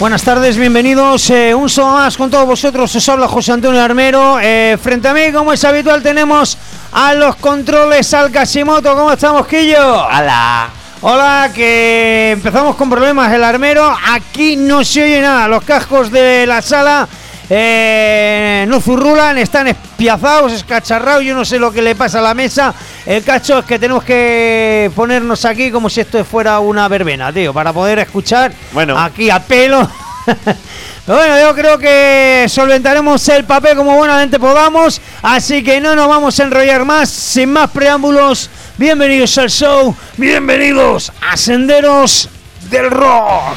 Buenas tardes, bienvenidos un sábado más con todos vosotros. Os habla José Antonio Armero. Frente a mí, como es habitual, tenemos a los controles al Casimoto. ¿Cómo estamos, Quillo? ¡Hola! Hola, que empezamos con problemas el Armero. Aquí no se oye nada. Los cascos de la sala no zurrulan, están espiazados, escacharrados. Yo no sé lo que le pasa a la mesa. El cacho es que tenemos que ponernos aquí como si esto fuera una verbena, tío, para poder escuchar aquí a pelo. Pero bueno, yo creo que solventaremos el papel como buenamente podamos, así que no nos vamos a enrollar más. Sin más preámbulos, bienvenidos al show, bienvenidos a Senderos del Rock.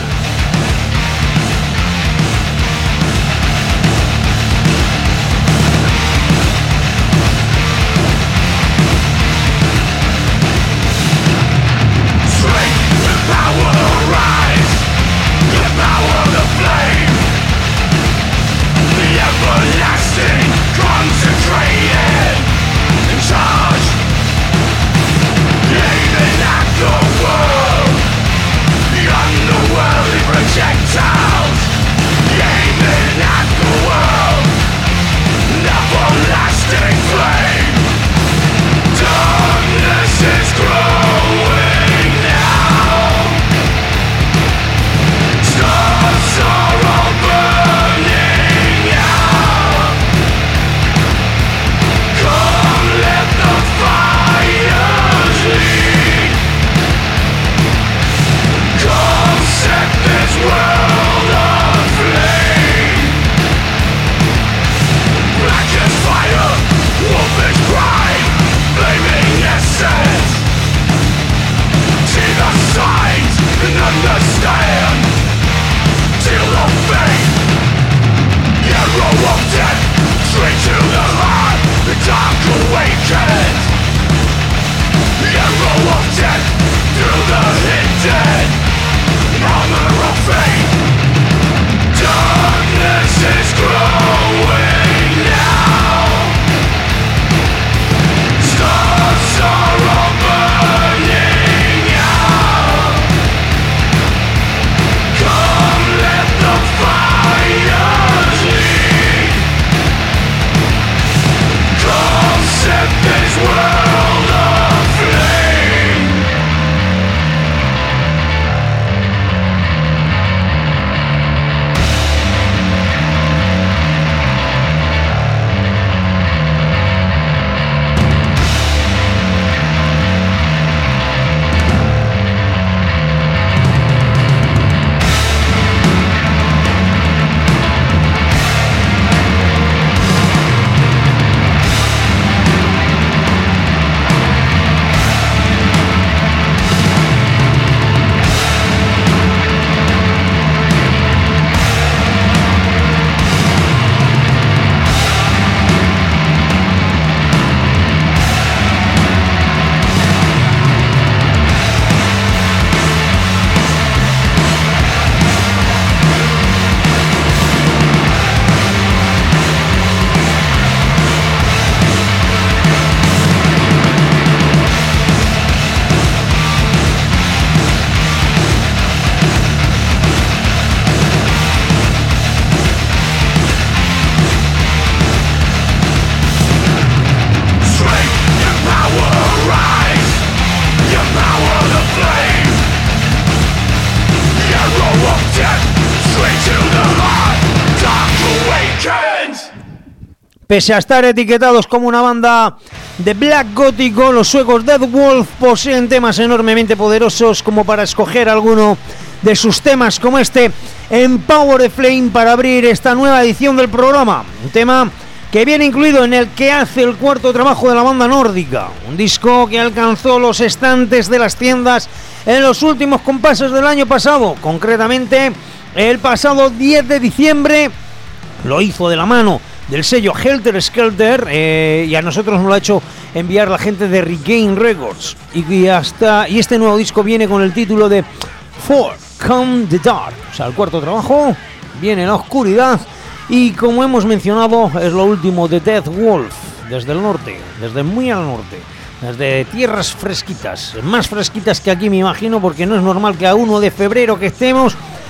Pese a estar etiquetados como una banda de black gótico, los suecos Dead Wolf poseen temas enormemente poderosos como para escoger alguno de sus temas como este Empower the Flame para abrir esta nueva edición del programa. Un tema que viene incluido en el que hace el cuarto trabajo de la banda nórdica, un disco que alcanzó los estantes de las tiendas en los últimos compases del año pasado, concretamente el pasado 10 de diciembre, lo hizo de la mano del sello Helter Skelter, y a nosotros nos lo ha hecho enviar la gente de Regain Records, y este nuevo disco viene con el título de For Come the Dark, o sea, el cuarto trabajo viene en la oscuridad, y como hemos mencionado es lo último de Dead Wolf, desde el norte, desde muy al norte, desde tierras fresquitas, más fresquitas que aquí me imagino, porque no es normal que a 1 de febrero que estemos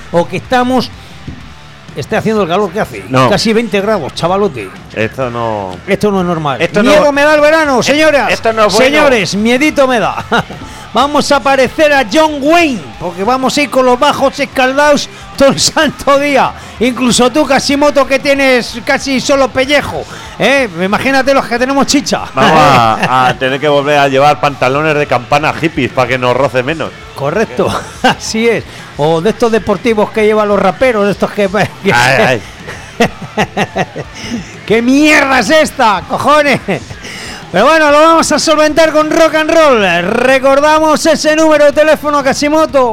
o que esté haciendo el calor que hace. No. Casi 20 grados, chavalote. Esto no es normal. Esto Miedo no... me da el verano, señoras. Esto no es bueno. Señores, miedito me da. Vamos a parecer a John Wayne, porque vamos a ir con los bajos escaldados todo el santo día. Incluso tú, Casimoto, que tienes casi solo pellejo, imagínate los que tenemos chicha. Vamos a tener que volver a llevar pantalones de campana hippies para que nos roce menos. Correcto, así es. O de estos deportivos que llevan los raperos, de estos que ay. ¿Qué mierda es esta, cojones? Pero bueno, lo vamos a solventar con rock and roll. Recordamos ese número de teléfono, Casimoto.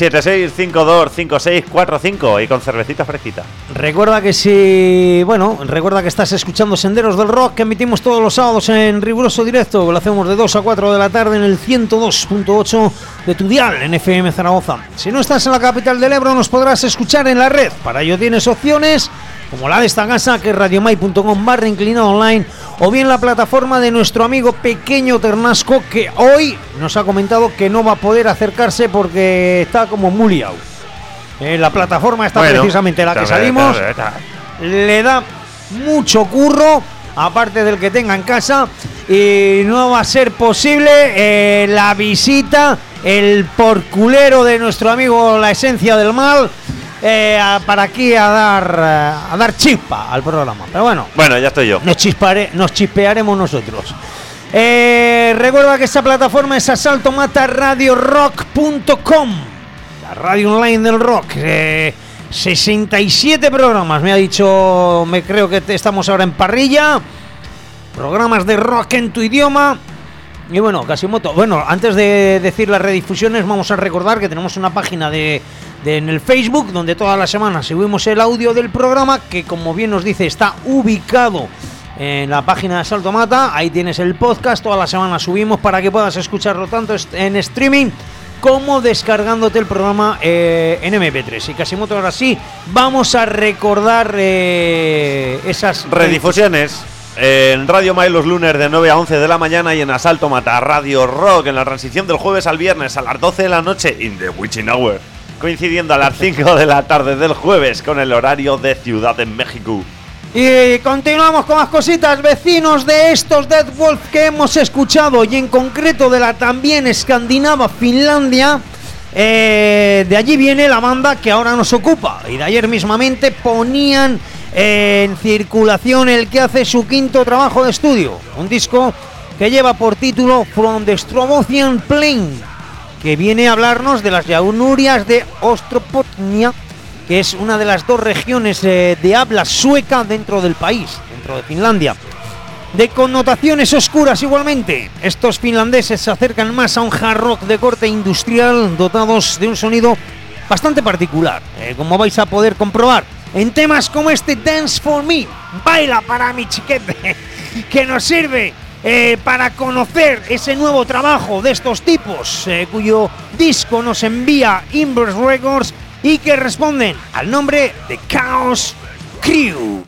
976-525645 y con cervecita fresquita. Recuerda que estás escuchando Senderos del Rock, que emitimos todos los sábados en riguroso directo. Lo hacemos de 2 a 4 de la tarde en el 102.8 de tu dial en FM Zaragoza. Si no estás en la capital del Ebro, nos podrás escuchar en la red. Para ello tienes opciones como la de esta casa, que es radiomai.com/inclinado online, o bien la plataforma de nuestro amigo Pequeño Ternasco, que hoy nos ha comentado que no va a poder acercarse porque está como muy liado. La plataforma está precisamente la que salimos, le da mucho curro, aparte del que tenga en casa, y no va a ser posible la visita, el porculero de nuestro amigo La Esencia del Mal, para aquí a dar chispa al programa. Pero bueno, ya estoy yo. Nos chispearemos nosotros. Recuerda que esta plataforma es asaltomataradiorock.com, la radio online del rock. 67 programas, me ha dicho, creo que estamos ahora en parrilla. Programas de rock en tu idioma. Y bueno, Casimoto, antes de decir las redifusiones, vamos a recordar que tenemos una página en el Facebook, donde todas las semanas subimos el audio del programa, que como bien nos dice está ubicado en la página de Asalto Mata. Ahí tienes el podcast, todas las semanas subimos para que puedas escucharlo tanto en streaming como descargándote el programa en MP3. Y Casimoto, ahora sí, vamos a recordar esas redifusiones. En Radio Mai los lunes de 9 a 11 de la mañana y en Asalto Mata Radio Rock en la transición del jueves al viernes a las 12 de la noche in the witching hour, coincidiendo a las 5 de la tarde del jueves con el horario de Ciudad de México. Y continuamos con más cositas. Vecinos de estos Dead Wolf que hemos escuchado, y en concreto de la también escandinava Finlandia, de allí viene la banda que ahora nos ocupa, y de ayer mismamente ponían en circulación el que hace su quinto trabajo de estudio, un disco que lleva por título From the Strobothian Plain, que viene a hablarnos de las llanurias de Ostropotnia, que es una de las dos regiones de habla sueca dentro del país, dentro de Finlandia. De connotaciones oscuras igualmente, estos finlandeses se acercan más a un hard rock de corte industrial, dotados de un sonido bastante particular, como vais a poder comprobar en temas como este Dance for Me, baila para mi chiquete, que nos sirve para conocer ese nuevo trabajo de estos tipos, cuyo disco nos envía Inverse Records y que responden al nombre de Chaos Crew.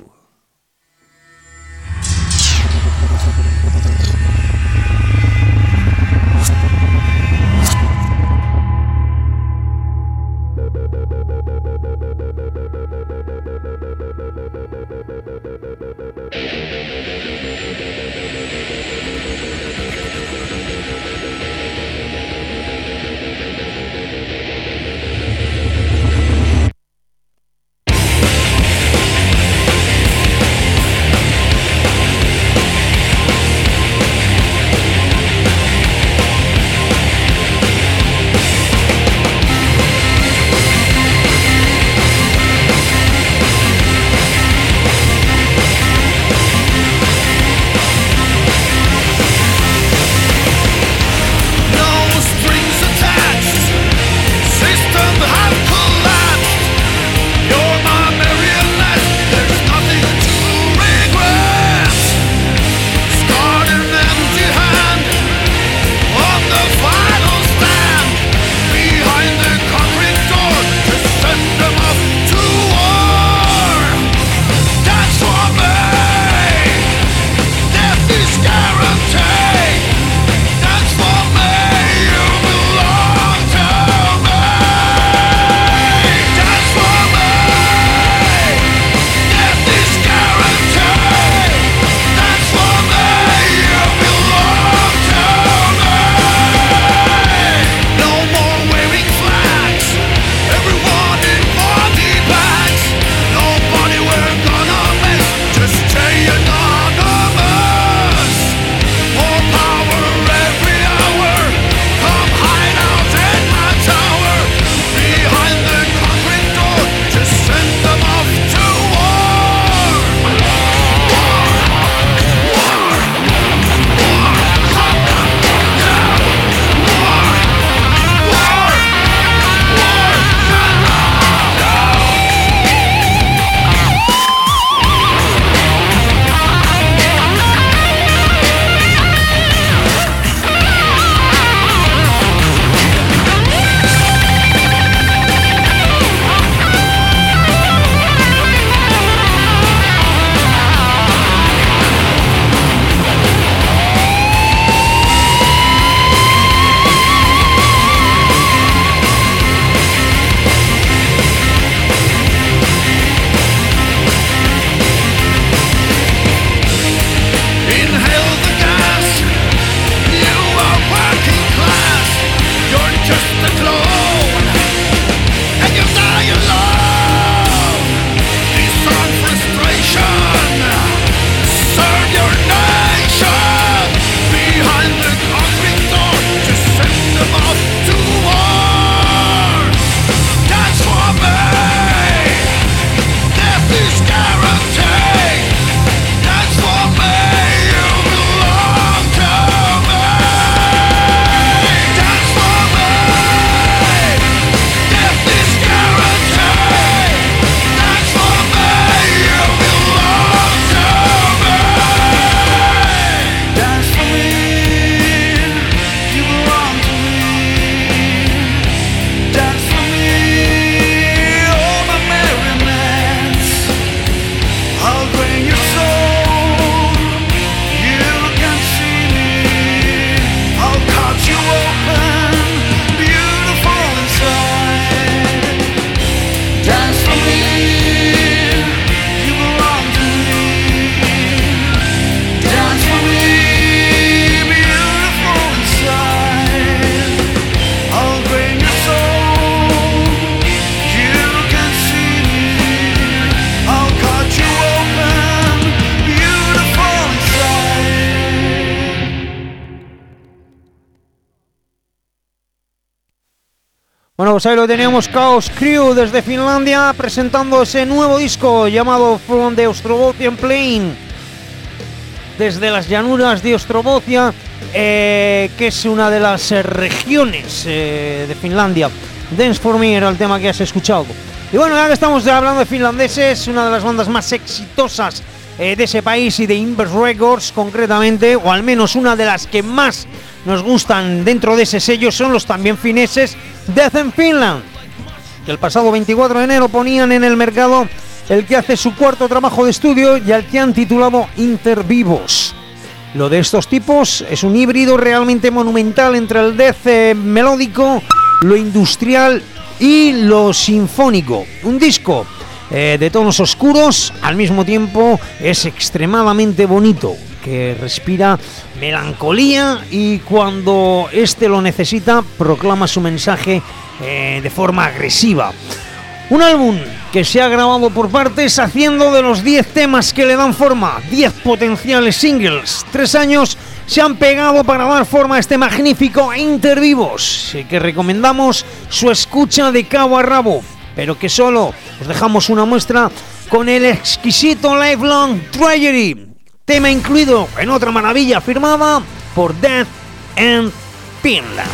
Bueno, pues ahí lo teníamos, Chaos Crew desde Finlandia presentando ese nuevo disco llamado From the Ostrobothian Plain, desde las llanuras de Ostrobothia, que es una de las regiones de Finlandia. Dance for Me era el tema que has escuchado. Y bueno, ya que estamos hablando de finlandeses, una de las bandas más exitosas de ese país y de Inverse Records concretamente, o al menos una de las que más nos gustan dentro de ese sello, son los también fineses Death in Finland, que el pasado 24 de enero ponían en el mercado el que hace su cuarto trabajo de estudio y al que han titulado Intervivos. Lo de estos tipos es un híbrido realmente monumental entre el death melódico, lo industrial y lo sinfónico. Un disco de tonos oscuros, al mismo tiempo es extremadamente bonito, que respira melancolía y cuando este lo necesita proclama su mensaje de forma agresiva. Un álbum que se ha grabado por partes, haciendo de los 10 temas que le dan forma 10 potenciales singles. 3 años se han pegado para dar forma a este magnífico Intervivos, que recomendamos su escucha de cabo a rabo, pero que solo os dejamos una muestra con el exquisito Lifelong Tragedy, tema incluido en otra maravilla firmada por Death in Finland.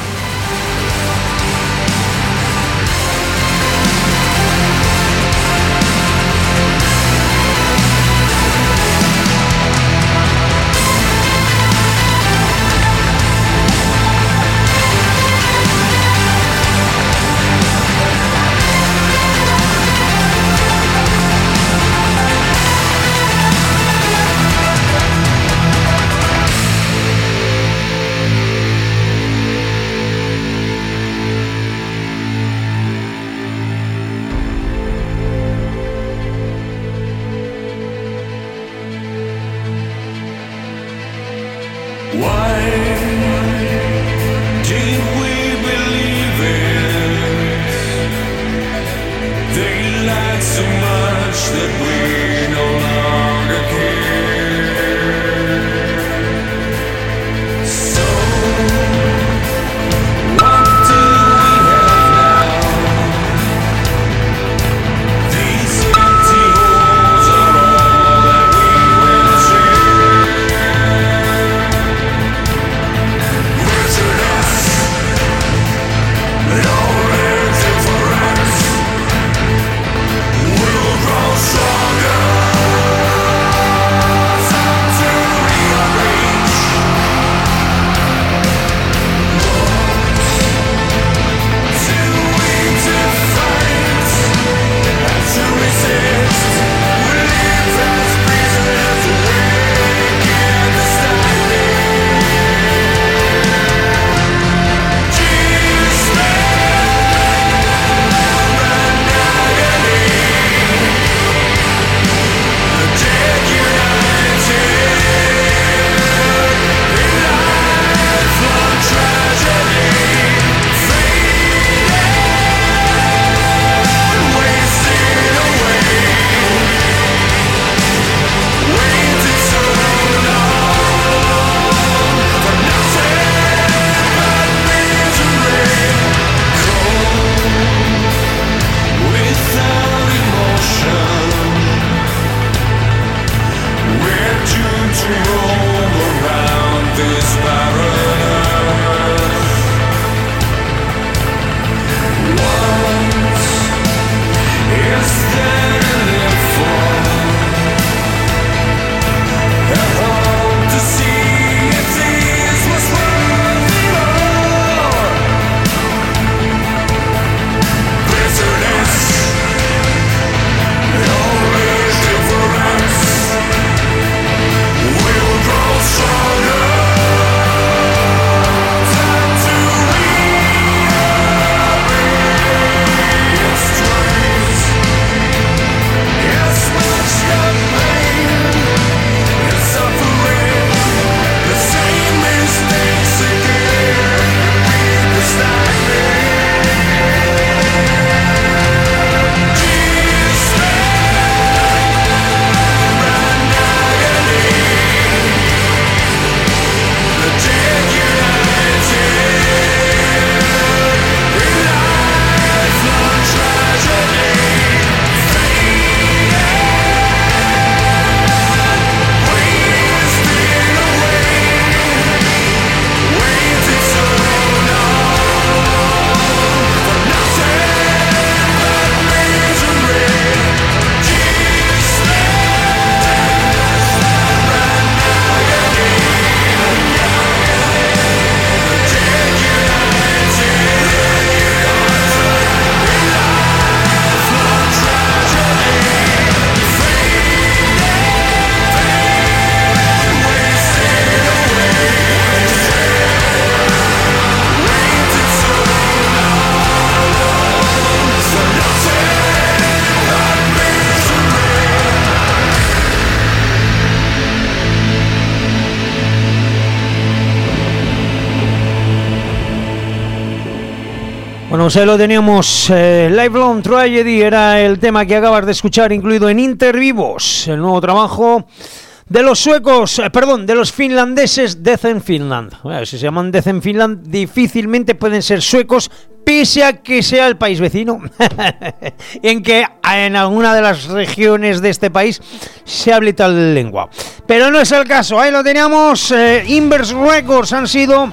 Bueno, pues ahí lo teníamos. Lifelong Tragedy era el tema que acabas de escuchar, incluido en Intervivos, el nuevo trabajo de los suecos, de los finlandeses Death in Finland. Bueno, si se llaman Death in Finland, difícilmente pueden ser suecos, pese a que sea el país vecino, en que en alguna de las regiones de este país se hable tal lengua. Pero no es el caso, ahí lo teníamos. Inverse Records han sido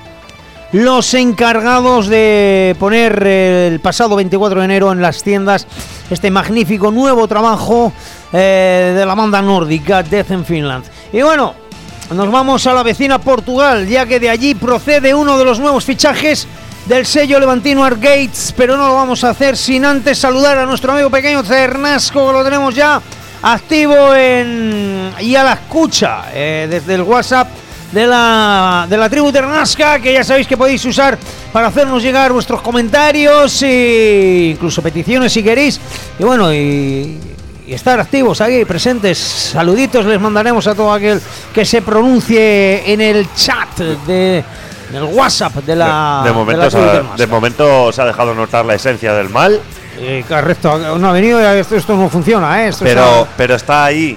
los encargados de poner el pasado 24 de enero en las tiendas este magnífico nuevo trabajo de la banda nórdica Death in Finland. Y bueno, nos vamos a la vecina Portugal, ya que de allí procede uno de los nuevos fichajes del sello levantino Argates, pero no lo vamos a hacer sin antes saludar a nuestro amigo pequeño Cernasco, que lo tenemos ya activo y a la escucha desde el WhatsApp de la tribu Ternasca, que ya sabéis que podéis usar para hacernos llegar vuestros comentarios e incluso peticiones si queréis, y bueno, y estar activos aquí, presentes. Saluditos les mandaremos a todo aquel que se pronuncie en el chat del WhatsApp de la de momento se ha dejado notar la esencia del mal. Correcto, no ha venido, esto no funciona, pero está ahí,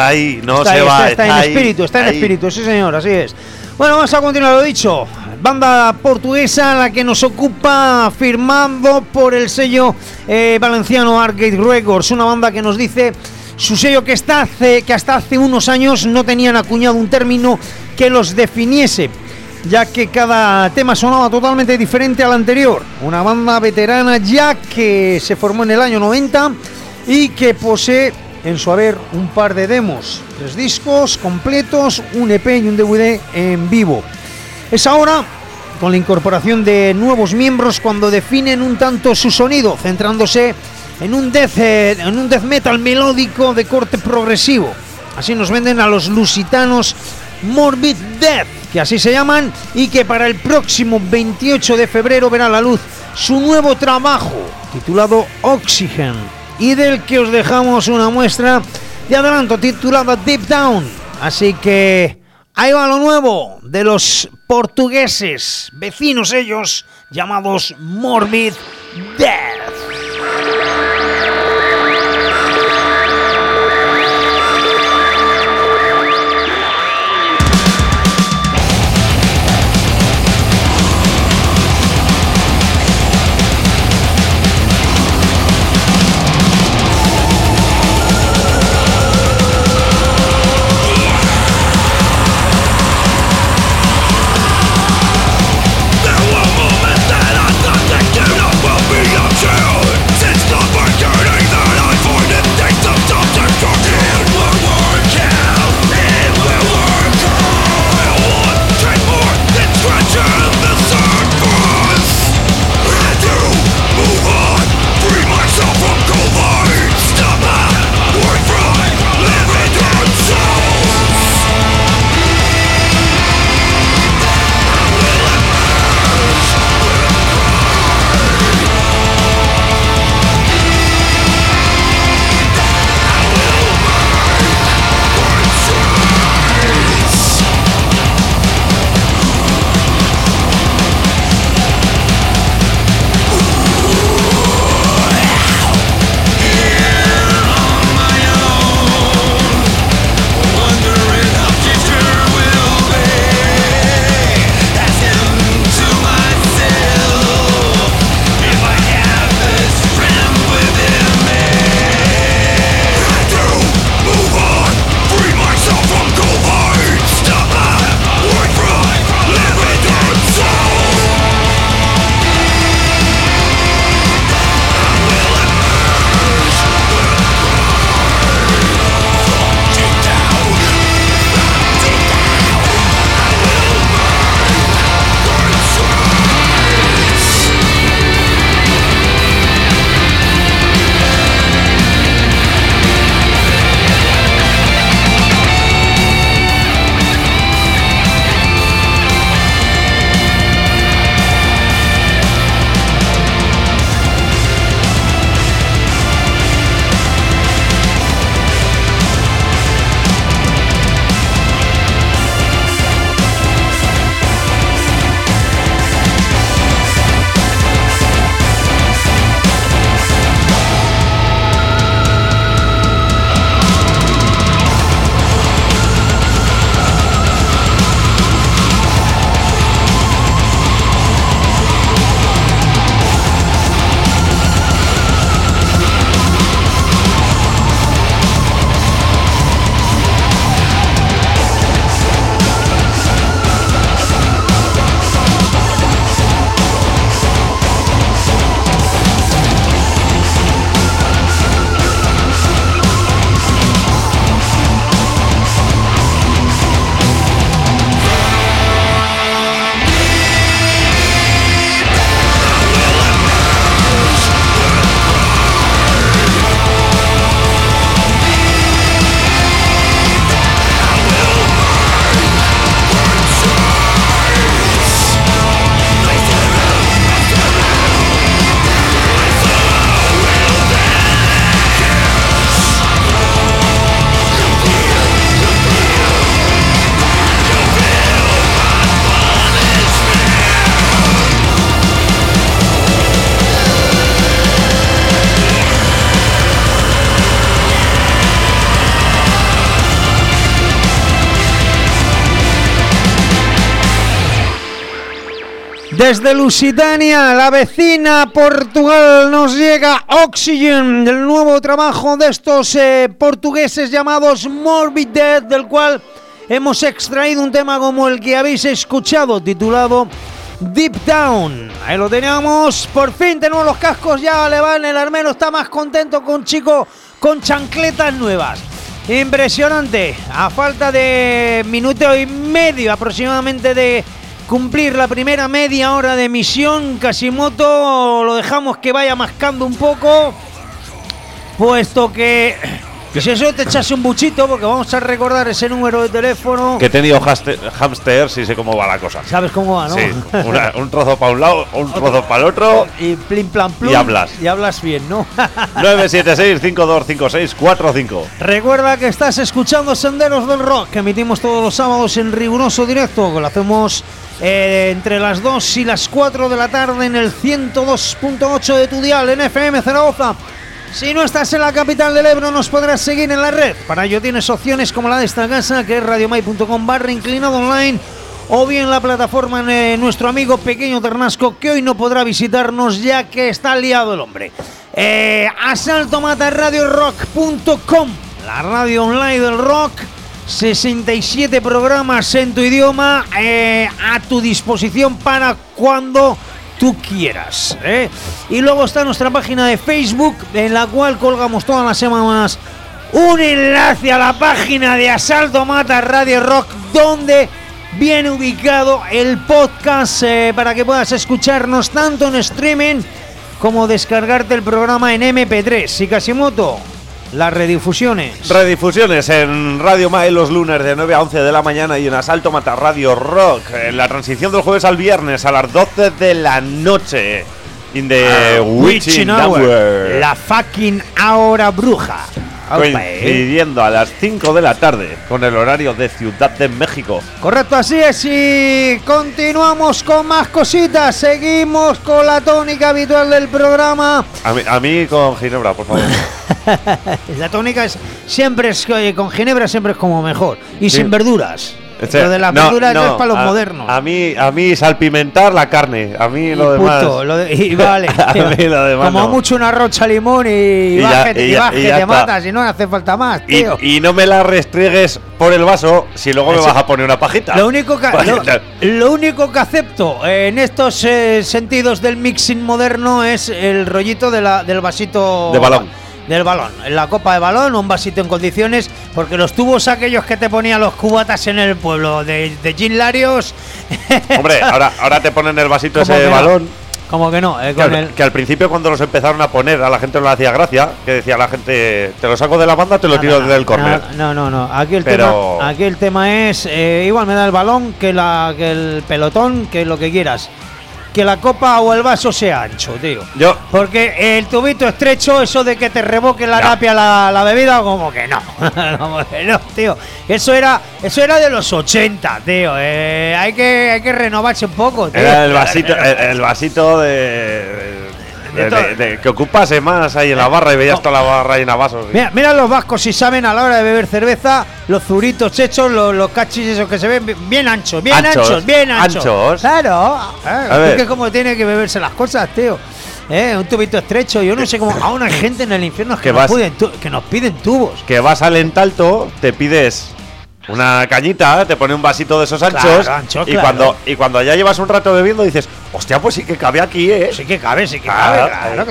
no está se ahí, va. Está en espíritu, sí señor, así es. Bueno, vamos a continuar, lo dicho. Banda portuguesa, la que nos ocupa, firmando por el sello valenciano Argate Records, una banda que nos dice su sello que hasta hace unos años no tenían acuñado un término que los definiese, ya que cada tema sonaba totalmente diferente al anterior. Una banda veterana ya que se formó en el año 90 y que posee en su haber un par de demos, 3 discos completos, un EP y un DVD en vivo. Es ahora, con la incorporación de nuevos miembros, cuando definen un tanto su sonido, centrándose en un death metal melódico de corte progresivo. Así nos venden a los lusitanos Morbid Death, que así se llaman, y que para el próximo 28 de febrero verá a la luz su nuevo trabajo, titulado Oxygen, y del que os dejamos una muestra de adelanto titulada Deep Down. Así que ahí va lo nuevo de los portugueses, vecinos ellos, llamados Morbid Death. There were moments that I thought that give up will be a chance. Desde Lusitania, la vecina Portugal, nos llega Oxygen, el nuevo trabajo de estos portugueses llamados Morbid Death, del cual hemos extraído un tema como el que habéis escuchado, titulado Deep Down. Ahí lo teníamos, por fin tenemos los cascos, ya le van, el armero está más contento con chico con chancletas nuevas. Impresionante, a falta de minuto y medio aproximadamente de cumplir la primera media hora de emisión, Quasimoto lo dejamos que vaya mascando un poco, puesto que si eso te echase un buchito, porque vamos a recordar ese número de teléfono. Que he tenido hamsters y sé cómo va la cosa. ¿Sabes cómo va, no? Sí, un trozo para un lado, un trozo para el otro. Y plim, plan, plum. Y hablas. Y hablas bien, ¿no? 976-5256-45. Recuerda que estás escuchando Senderos del Rock, que emitimos todos los sábados en riguroso directo, que lo hacemos entre las 2 y las 4 de la tarde en el 102.8 de tu dial en FM Zaragoza. Si no estás en la capital del Ebro, nos podrás seguir en la red. Para ello tienes opciones como la de esta casa, que es radiomai.com/inclinado online, o bien la plataforma de nuestro amigo Pequeño Ternasco, que hoy no podrá visitarnos ya que está liado el hombre. asaltomatarradiorock.com, la radio online del rock. 67 programas en tu idioma a tu disposición para cuando tú quieras, Y luego está nuestra página de Facebook, en la cual colgamos todas las semanas un enlace a la página de Asalto Mata Radio Rock, donde viene ubicado el podcast para que puedas escucharnos tanto en streaming como descargarte el programa en MP3. Y Quasimoto, las redifusiones. Redifusiones en Radio Mai los lunes de 9 a 11 de la mañana y en Asalto Mata Radio Rock en la transición del jueves al viernes a las 12 de la noche. In the witching hour. La fucking hora bruja. Coincidiendo a las 5 de la tarde con el horario de Ciudad de México. Correcto, así es, y continuamos con más cositas. Seguimos con la tónica habitual del programa. A mí con ginebra, por favor. La tónica con ginebra siempre es como mejor. Y sí, sin verduras. Lo de las verduras es para los modernos. A mí salpimentar la carne. A mí lo demás. Y vale. A mí lo demás. Como mucho un arroz limón y baje, te matas y no hace falta más, tío. Y no me la restriegues por el vaso si luego me vas a poner una pajita. Lo único que acepto en estos sentidos del mixing moderno es el rollito del vasito de balón. Del balón, en la copa de balón, un vasito en condiciones, porque los tubos aquellos que te ponían los cubatas en el pueblo de Gin Larios. Hombre, ahora te ponen el vasito ese de balón. Como que no, que al principio cuando los empezaron a poner a la gente no le hacía gracia, que decía la gente, te lo saco de la banda, te lo tiro del córner. No. Aquí el tema es igual me da el balón que el pelotón, que lo que quieras. Que la copa o el vaso sea ancho, tío. Porque el tubito estrecho, eso de que te revoque la tapia la bebida, como que no. Como que no, tío. Eso era de los 80, tío. Hay que renovarse un poco, tío. Era el vasito de que ocupase más ahí en la barra y veías toda la barra llena de vasos. Mira los vascos si saben a la hora de beber cerveza, los zuritos hechos, los cachis esos que se ven bien anchos. Claro. Es que como tiene que beberse las cosas, tío. Un tubito estrecho. Yo no sé cómo aún hay gente en el infierno que nos piden tubos. Que vas al Entalto, te pides una cañita, te pone un vasito de esos anchos, claro. y cuando ya llevas un rato bebiendo dices, hostia, pues sí que cabe aquí, Sí que cabe, claro.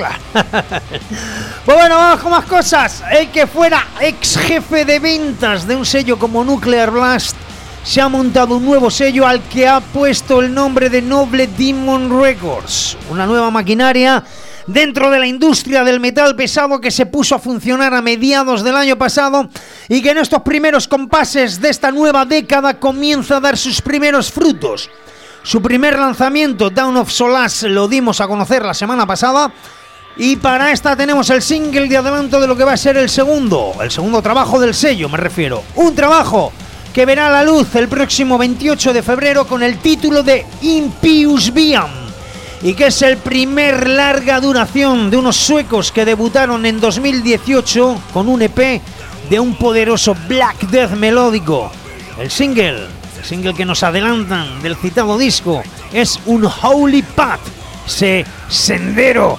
Pues bueno, vamos con más cosas. El que fuera ex jefe de ventas de un sello como Nuclear Blast se ha montado un nuevo sello al que ha puesto el nombre de Noble Demon Records, una nueva maquinaria dentro de la industria del metal pesado que se puso a funcionar a mediados del año pasado y que en estos primeros compases de esta nueva década comienza a dar sus primeros frutos. Su primer lanzamiento, Dawn of Solace, lo dimos a conocer la semana pasada, y para esta tenemos el single de adelanto de lo que va a ser el segundo trabajo del sello, me refiero. Un trabajo que verá la luz el próximo 28 de febrero con el título de Impious Viam, y que es el primer larga duración de unos suecos que debutaron en 2018 con un EP de un poderoso black death melódico. El single que nos adelantan del citado disco es un holy path, ese sendero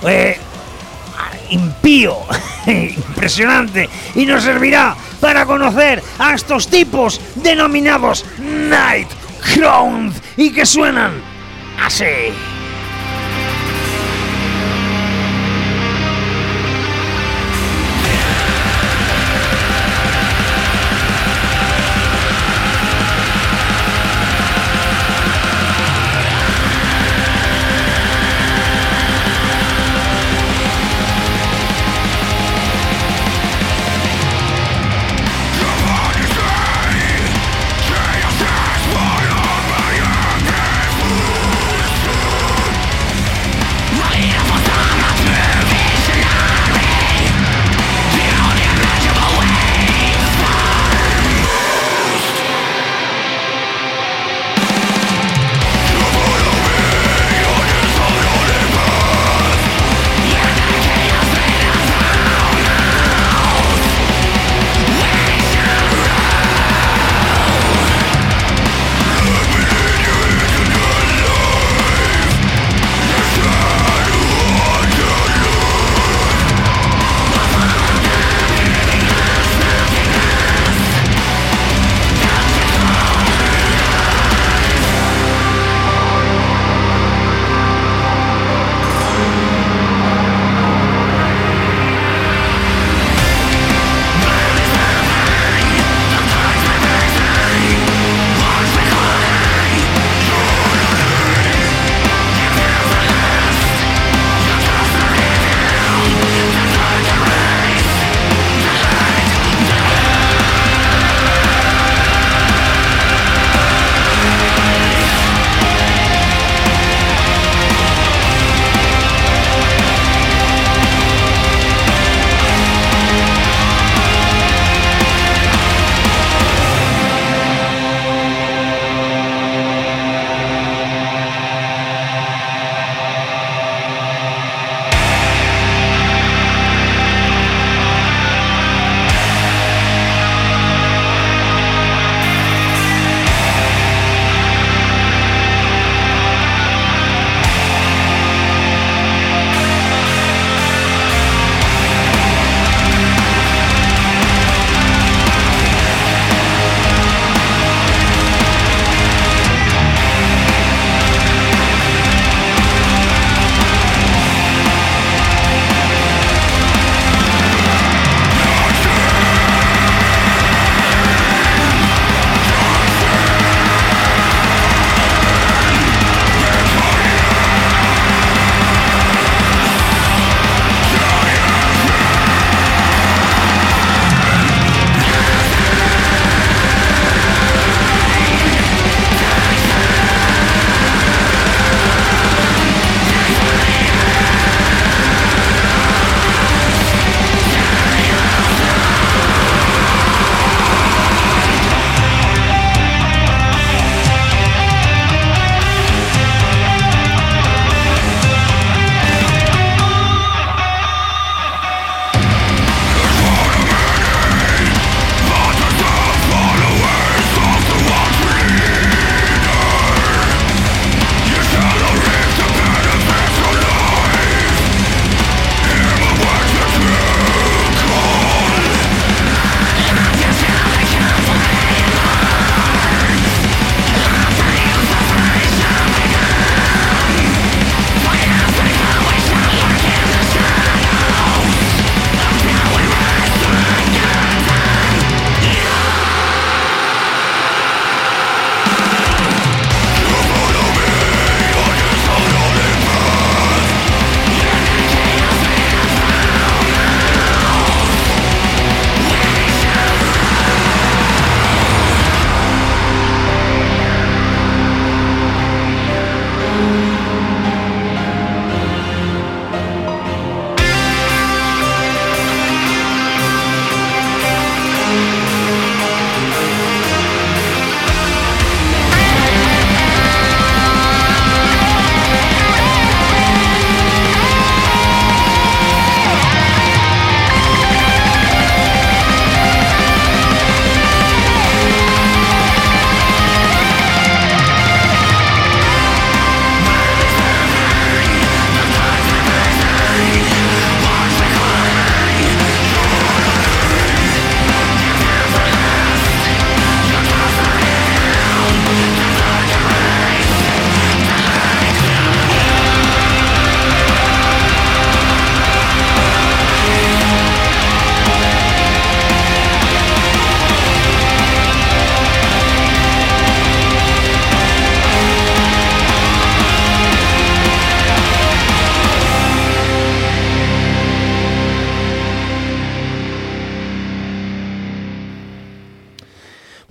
impío, impresionante, y nos servirá para conocer a estos tipos denominados Night Crown y que suenan así.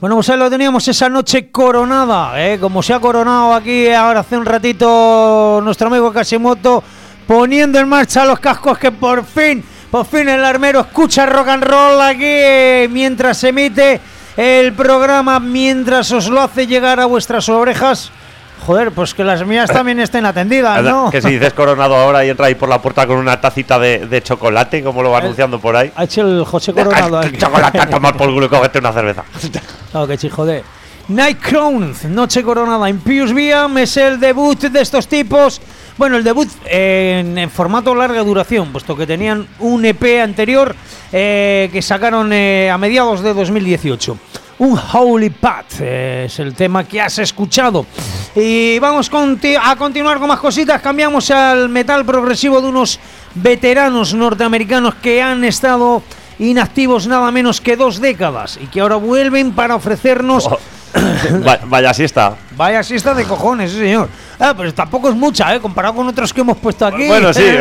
Bueno, pues ahí lo teníamos, esa noche coronada, como se ha coronado aquí ahora hace un ratito nuestro amigo Kasimoto, poniendo en marcha los cascos que por fin el armero escucha rock and roll aquí mientras se emite el programa, mientras os lo hace llegar a vuestras orejas. Joder, pues que las mías también estén atendidas, ¿no? Que si dices coronado ahora y entra ahí por la puerta con una tacita de chocolate, como lo va anunciando por ahí. Ha hecho el José Coronado aquí. Chocolate, a tomar por culo y cógete una cerveza. Claro que sí, joder. Night Crown, noche coronada. Imperious Viam es el debut de estos tipos. Bueno, el debut en formato larga duración, puesto que tenían un EP anterior que sacaron a mediados de 2018. Un Holy Path es el tema que has escuchado. Y vamos a continuar con más cositas. Cambiamos al metal progresivo de unos veteranos norteamericanos que han estado inactivos nada menos que 2 décadas y que ahora vuelven para ofrecernos... Vaya siesta. Vaya siesta de cojones, sí señor. Pero tampoco es mucha, comparado con otros que hemos puesto aquí. Bueno, sí,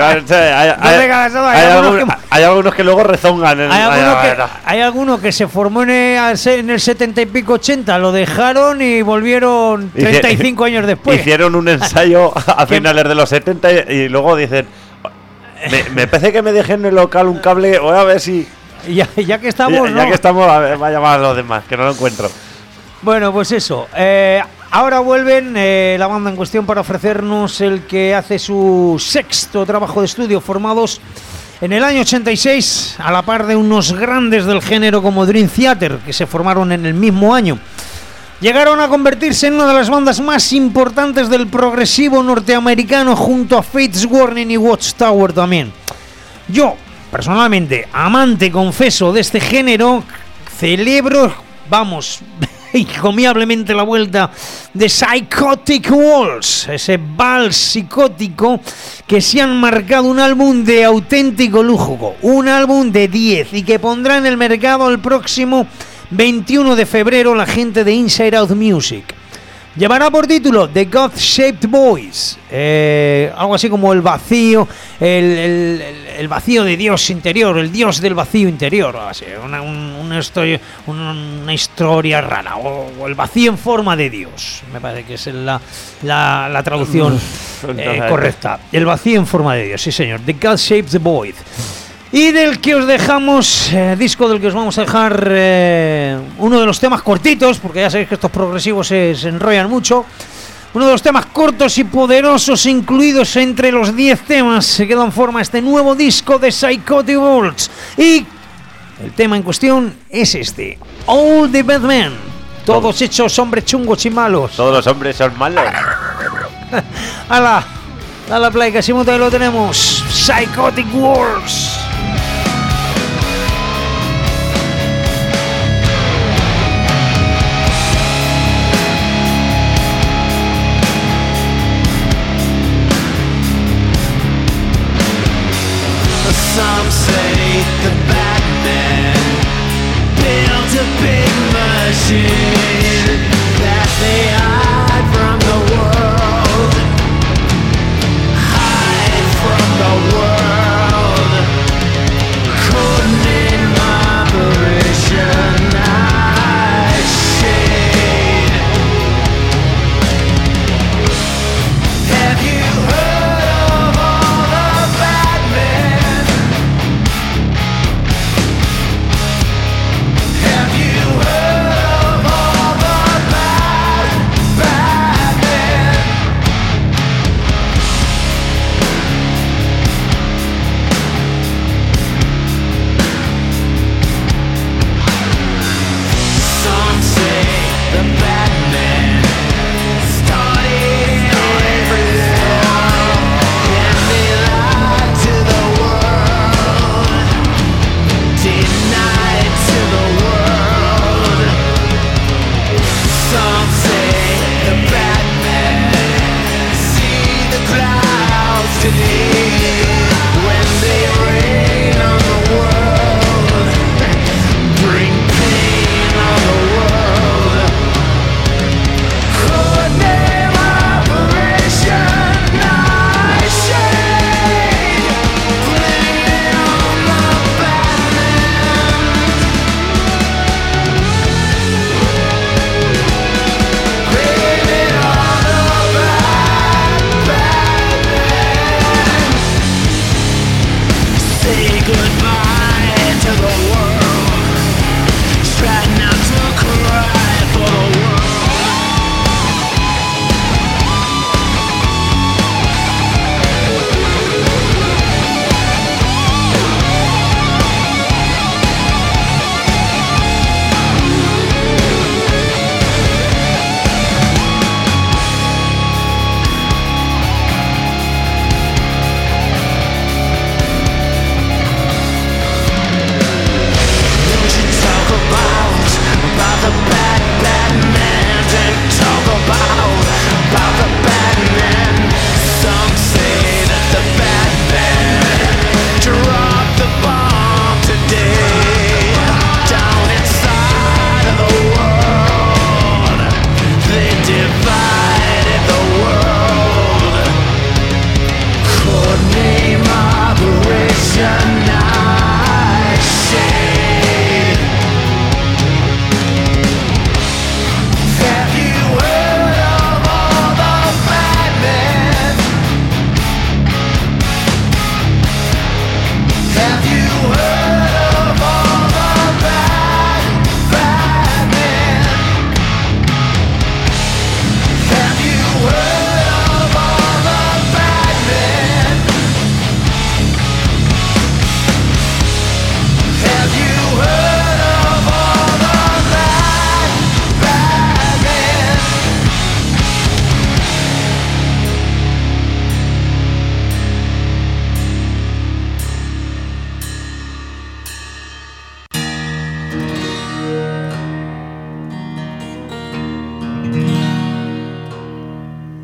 hay algunos que luego rezongan. Hay alguno que se formó en el 70 y pico 80, lo dejaron y volvieron 35 años después. Hicieron un ensayo a finales de los 70 y luego dicen, me parece que me dejen en el local un cable, voy a ver si... Ya que estamos, ya que estamos, a ver, va a llamar a los demás, que no lo encuentro. Bueno, pues eso. Ahora vuelven la banda en cuestión para ofrecernos el que hace su 6º trabajo de estudio, formados en el año 86, a la par de unos grandes del género como Dream Theater, que se formaron en el mismo año. Llegaron a convertirse en una de las bandas más importantes del progresivo norteamericano, junto a Fates Warning y Watchtower también. Yo, personalmente, amante confeso de este género, celebro, encomiablemente la vuelta de Psychotic Waltz, ese vals psicótico que se han marcado un álbum de auténtico lujo, un álbum de 10 y que pondrá en el mercado el próximo 21 de febrero la gente de Inside Out Music. Llevará por título The God-Shaped Boys, algo así como el vacío, el vacío de Dios interior, el Dios del vacío interior, así, una historia rara, o el vacío en forma de Dios, me parece que es la traducción correcta. El vacío en forma de Dios, sí señor, The God-Shaped Boys. Y del que os dejamos, disco del que os vamos a dejar uno de los temas cortitos, porque ya sabéis que estos progresivos se enrollan mucho. Uno de los temas cortos y poderosos incluidos entre los 10 temas que dan forma a este nuevo disco de Psychotic Waltz. Y el tema en cuestión es este, All the Bad Men. Todos hechos hombres chungos y malos. Todos los hombres son malos. ¡Hala! Dale play, que así lo tenemos. Psychotic Waltz. Some say the Batman built a big machine that they hide from the world, hide from the world.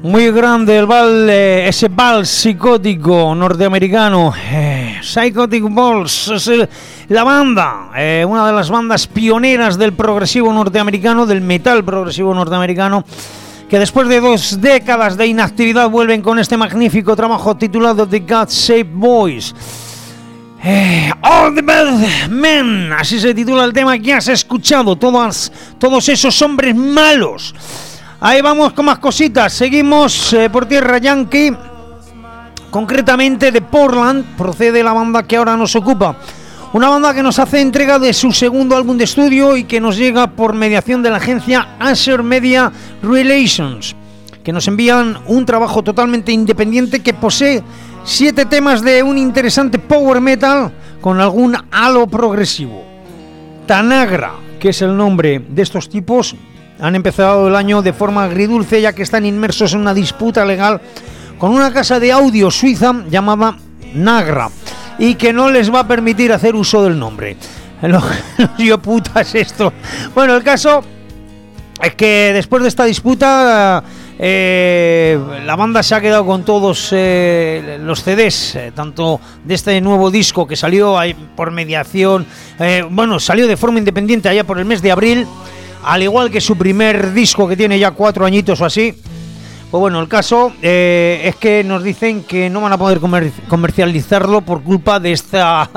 Muy grande ese vals psicótico norteamericano. Psychotic Balls es la banda, una de las bandas pioneras del progresivo norteamericano, del metal progresivo norteamericano, que después de 2 décadas de inactividad vuelven con este magnífico trabajo titulado The God Save Boys. All the Bad Men, así se titula el tema que has escuchado, todos esos hombres malos. Ahí vamos con más cositas. Seguimos por tierra yankee, concretamente de Portland. Procede la banda que ahora nos ocupa, una banda que nos hace entrega de su segundo álbum de estudio y que nos llega por mediación de la agencia Asher Media Relations, que nos envían un trabajo totalmente independiente que posee 7 temas de un interesante power metal con algún halo progresivo. Tanagra, que es el nombre de estos tipos, han empezado el año de forma agridulce, ya que están inmersos en una disputa legal con una casa de audio suiza llamada Nagra y que no les va a permitir hacer uso del nombre. Yo putas esto. Bueno, el caso es que después de esta disputa la banda se ha quedado con todos los CDs, tanto de este nuevo disco que salió por mediación, salió de forma independiente allá por el mes de abril, al igual que su primer disco, que tiene ya 4 añitos o así. Pues bueno, el caso es que nos dicen que no van a poder comercializarlo por culpa de esta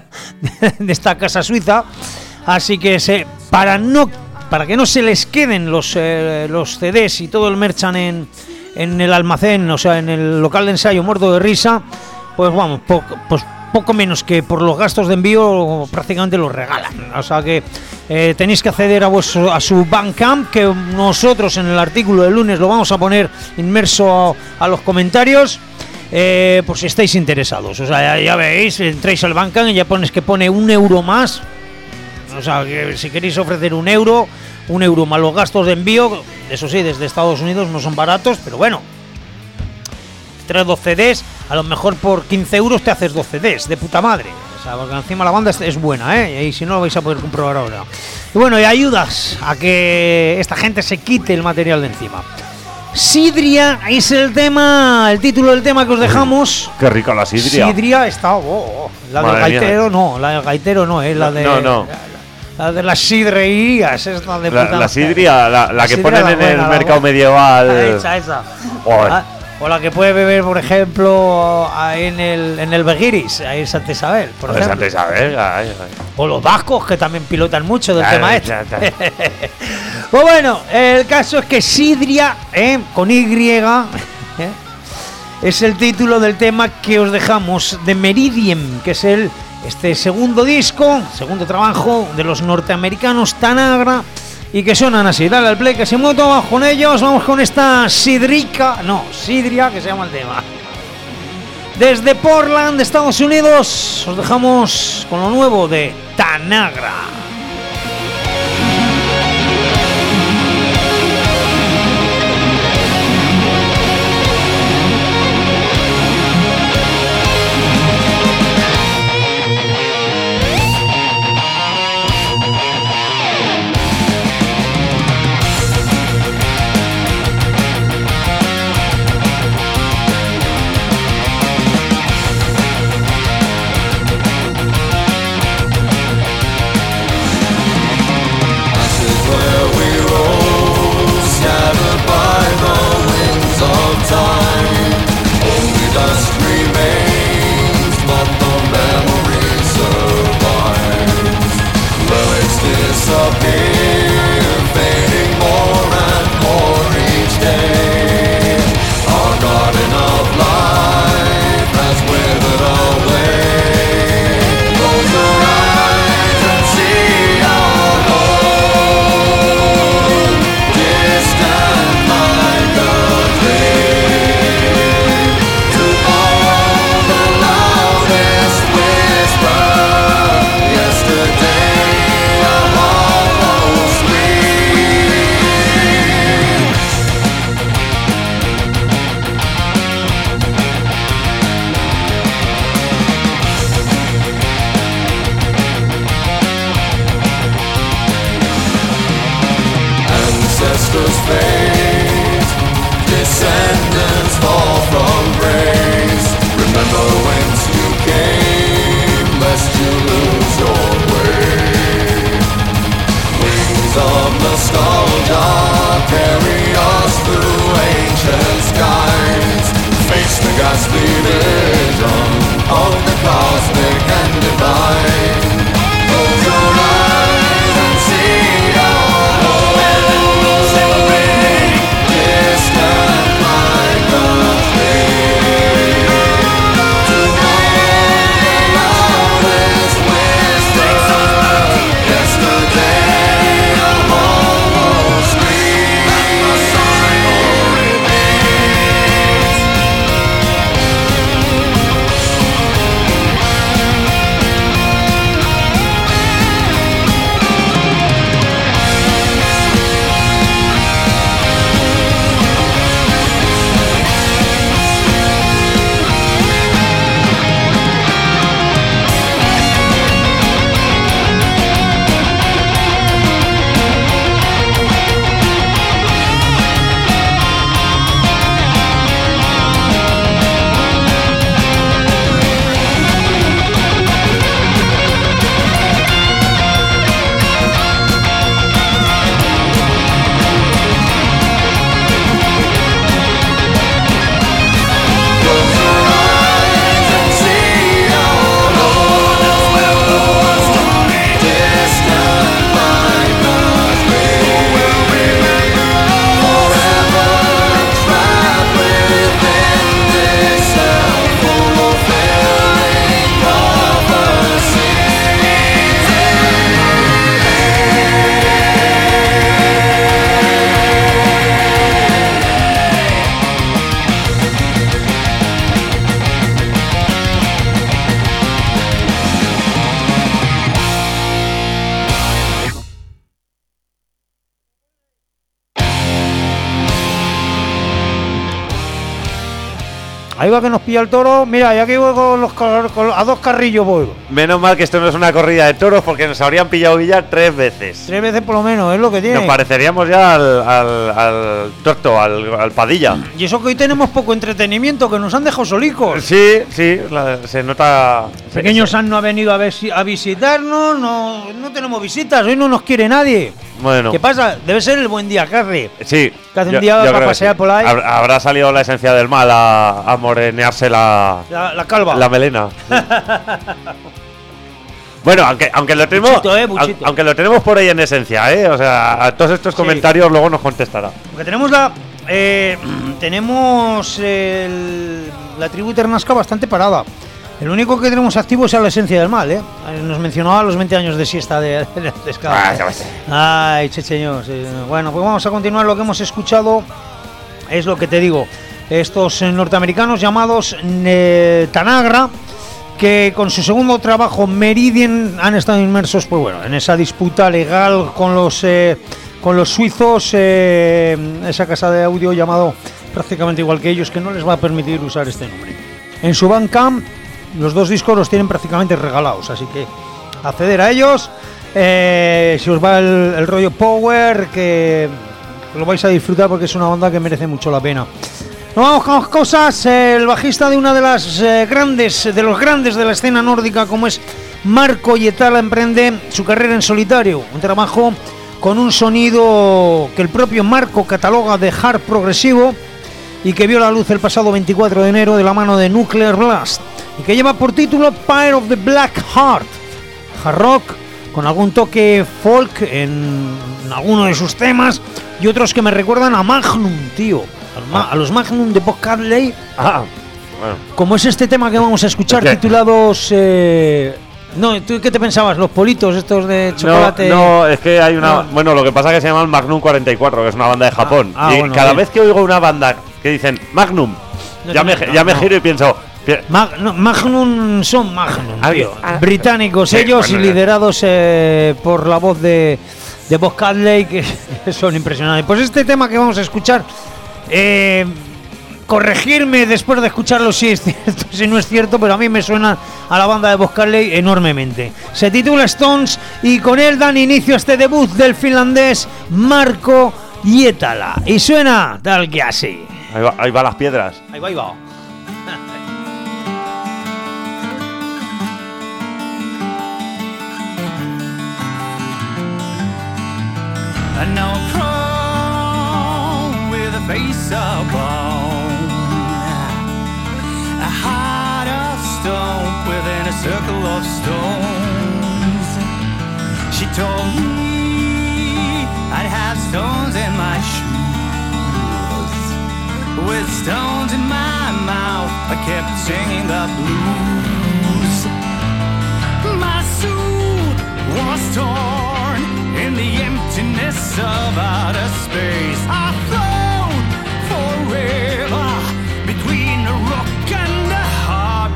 casa suiza. Así que para que no se les queden los CDs y todo el merchan en el almacén, o sea, en el local de ensayo muerto de risa, pues vamos, poco menos que por los gastos de envío prácticamente los regalan. O sea que tenéis que acceder a su Bandcamp, que nosotros en el artículo del lunes lo vamos a poner inmerso a los comentarios, por si estáis interesados. O sea, ya veis, entráis al Bandcamp y ya pone 1 euro más. O sea, que si queréis ofrecer 1 euro más los gastos de envío, eso sí, desde Estados Unidos no son baratos, pero bueno, traes 2 CDs, a lo mejor por 15 euros te haces 2 CDs, de puta madre. O sea, porque encima la banda es buena, y si no lo vais a poder comprobar ahora. Y bueno, y ayudas a que esta gente se quite el material de encima. Sidria es el título del tema que os dejamos. Qué rica la sidria. Sidria está, la del gaitero no, la del gaitero no, es la de... No. La de las sidrerías, es la de puta. La sidria, la que sidria ponen en buena, el mercado medieval. Esa. Joder. O la que puede beber, por ejemplo, en el Beguiris, ahí en Santa Isabel, por ejemplo. Santa Isabel, ay. O los vascos, que también pilotan mucho del tema este. Pues bueno, el caso es que Sidria, con Y, es el título del tema que os dejamos, de Meridian, que es este segundo trabajo de los norteamericanos Tanagra, y que sonan así. Dale al play, que se mueve todo con ellos. Vamos con esta Sidria, que se llama el tema. Desde Portland, Estados Unidos, os dejamos con lo nuevo de Tanagra. the ghastly vision of the cosmic and divine. Close your eyes and see all worlds distant like a dream. To know the loudest whisper, yesterday a hollow scream, and the sorrow remains. Close your eyes and see all worlds distant like a dream. Forever trapped within this self-fulfilling prophecy. Ahí va que nos pilla el toro. Mira, ya que voy a 2 carrillos voy. Menos mal que esto no es una corrida de toros porque nos habrían pillado ya 3 veces. 3 veces por lo menos, es lo que tiene. Nos pareceríamos ya al Torto, al Padilla. Y eso que hoy tenemos poco entretenimiento, que nos han dejado solicos. Sí, se nota. Pequeño San no ha venido a visitarnos, no tenemos visitas, hoy no nos quiere nadie. Bueno. ¿Qué pasa? Debe ser el buen día, Carrie. Sí. Que hace un día yo para creo que pasear sí. por ahí. Habrá salido la esencia del mal a morenearse la calva. La melena. Bueno, aunque lo tenemos, Buchito. aunque lo tenemos por ahí en esencia, o sea, a todos estos comentarios luego nos contestará. Porque tenemos la tribu Ternasca bastante parada. El único que tenemos activo es a la esencia del mal, Nos mencionaba los 20 años de siesta de Escala. Ay, señor. Sí. Bueno, pues vamos a continuar. Lo que hemos escuchado es lo que te digo. Estos norteamericanos llamados Tanagra, que con su segundo trabajo Meridian han estado inmersos, pues bueno, en esa disputa legal con los suizos, esa casa de audio llamado prácticamente igual que ellos, que no les va a permitir usar este nombre. En su Bandcamp los 2 discos los tienen prácticamente regalados, así que acceder a ellos. Si os va el rollo power, que lo vais a disfrutar porque es una banda que merece mucho la pena. Nos vamos con cosas. El bajista de una de las de los grandes de la escena nórdica, como es Marco Hietala, emprende su carrera en solitario, un trabajo con un sonido que el propio Marco cataloga de hard progresivo y que vio la luz el pasado 24 de enero de la mano de Nuclear Blast, y que lleva por título Pyre of the Black Heart, hard rock con algún toque folk en alguno de sus temas y otros que me recuerdan a Magnum, tío, a los Magnum de Bob Cadley. Bueno. Como es este tema que vamos a escuchar, titulados no, ¿tú qué te pensabas? ¿Los politos estos de chocolate? No, es que hay una... Bueno, lo que pasa es que se llaman Magnum 44, que es una banda de Japón. Y bueno, cada bien. vez que oigo una banda que dicen Magnum, ya me giro y pienso... Magnum son Magnum, tío. Ah, británicos sí, ellos, bueno, y liderados por la voz de Bob Cadley, que son impresionantes. Pues este tema que vamos a escuchar, corregirme después de escucharlo si es cierto, si no es cierto, pero a mí me suena a la banda de Bob Cadley enormemente. Se titula Stones y con él dan inicio a este debut del finlandés Marco Hietala. Y suena tal que así. Ahí va las piedras. Ahí va. And now crawl with a face of bone, stones. She told me I'd have stones in my shoes. With stones in my mouth, I kept singing the blues. My suit was torn in the emptiness of outer space. I float forever between a rock and a hard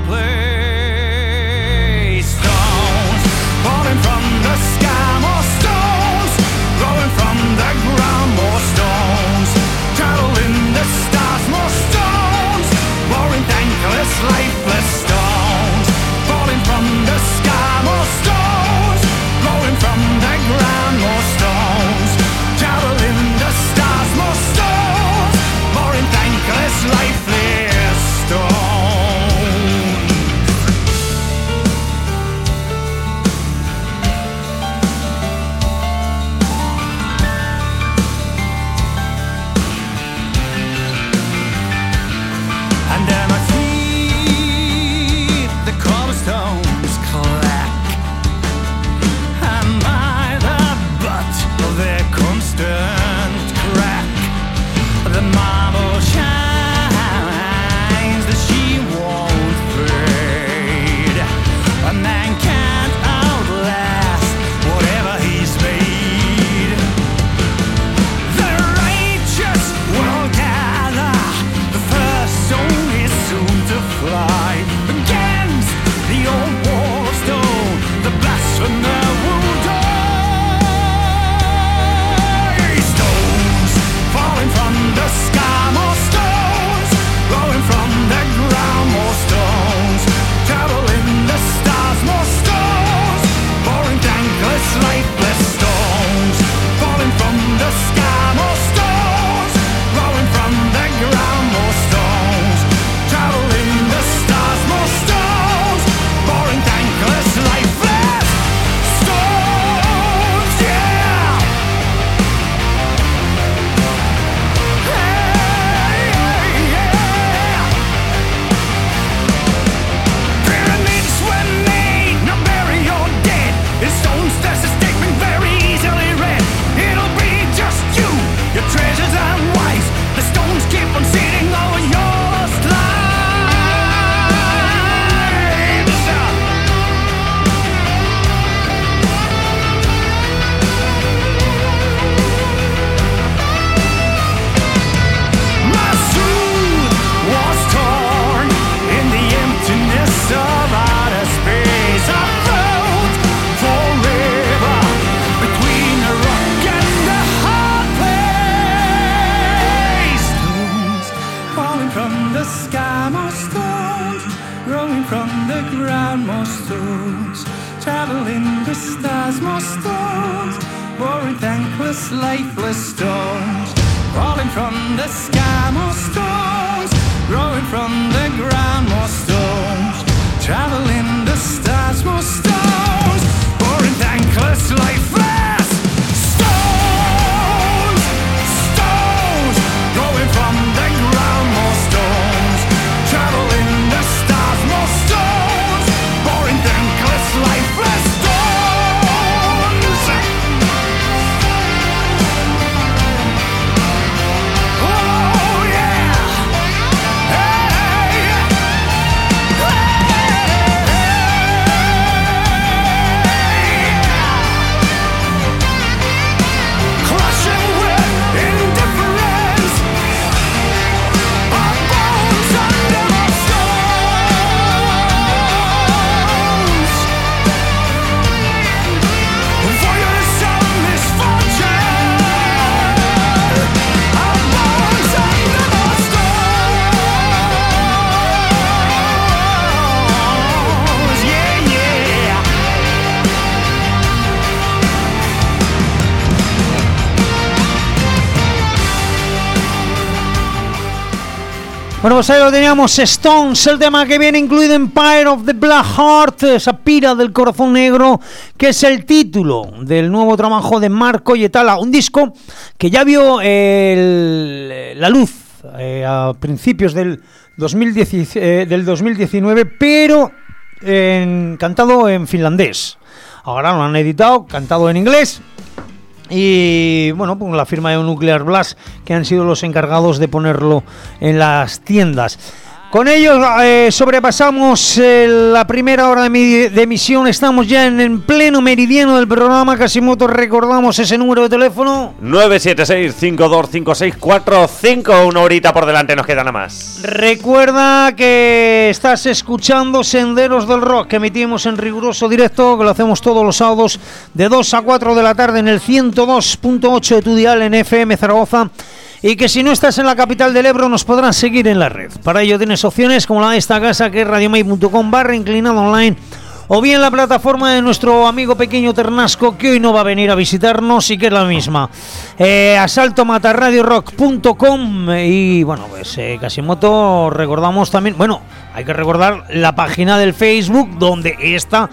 place. Stones falling from the sky, more stones rolling from the ground, more stones traveling the stars, more stones boring, thankless, lifeless stones falling from the sky, more stones rolling from the ground, more stones traveling the stars, more stones boring, thankless, lifeless stones. Under my feet, the cobblestones clack. Am I the butt of their constant crack? The marble shines, that she won't fade. A man can't outlast whatever he's made. The righteous will gather, the first stone is soon to fly. Against the old wall of stone, the blasphemer will die. Stones falling from the sky, more stones rolling from the ground, more stones traveling the stars, more stones boring, thankless, lifeless stones falling from the sky, more stones rolling from the ground, more stones traveling the stars, more stones boring, thankless, lifeless stones. Yeah. Pyramids were made, now bury your dead. In stones there's a statement very easily read. It'll be just you, your treasures and wives. The stones keep on sitting over your lost lives. My suit was torn in the emptiness of outer space. I float forever between a rock and a hard place. Stones falling from the sky, more stones growing from the ground, more stones traveling the stars, more stones boring, thankless, lifeless stones falling from the sky, more stones growing from the ground, more stones traveling the stars, more stones boring, thankless, lifeless stones. Stones growing from the ground, more stones traveling the stars, more stones boring, thankless, lifeless stones. Oh yeah. Hey. Crushing with indifference, our bones under our stones. For your some misfortune, our bones under our stones. Yeah, yeah. Bueno, pues ahí lo teníamos, Stones, el tema que viene incluido en Pyre of the Black Heart, esa pira del corazón negro, que es el título del nuevo trabajo de Marco Hietala, un disco que ya vio la luz a principios del 2019, pero cantado en finlandés. Ahora lo han editado, cantado en inglés. Y bueno, pues la firma de Nuclear Blast, que han sido los encargados de ponerlo en las tiendas. Con ellos sobrepasamos la primera hora de emisión. Estamos ya en pleno meridiano del programa. Casimoto, recordamos ese número de teléfono: 976-525645. Una horita por delante nos queda nada más. Recuerda que estás escuchando Senderos del Rock, que emitimos en riguroso directo, que lo hacemos todos los sábados de 2 a 4 de la tarde en el 102.8 de tu dial en FM Zaragoza. Y que si no estás en la capital del Ebro nos podrás seguir en la red. Para ello tienes opciones como la de esta casa, que es radiomai.com/inclinado online, o bien la plataforma de nuestro amigo Pequeño Ternasco, que hoy no va a venir a visitarnos y que es la misma, asaltomatarradiorock.com. Y bueno, pues Casimoto, recordamos también, bueno, hay que recordar la página del Facebook, donde esta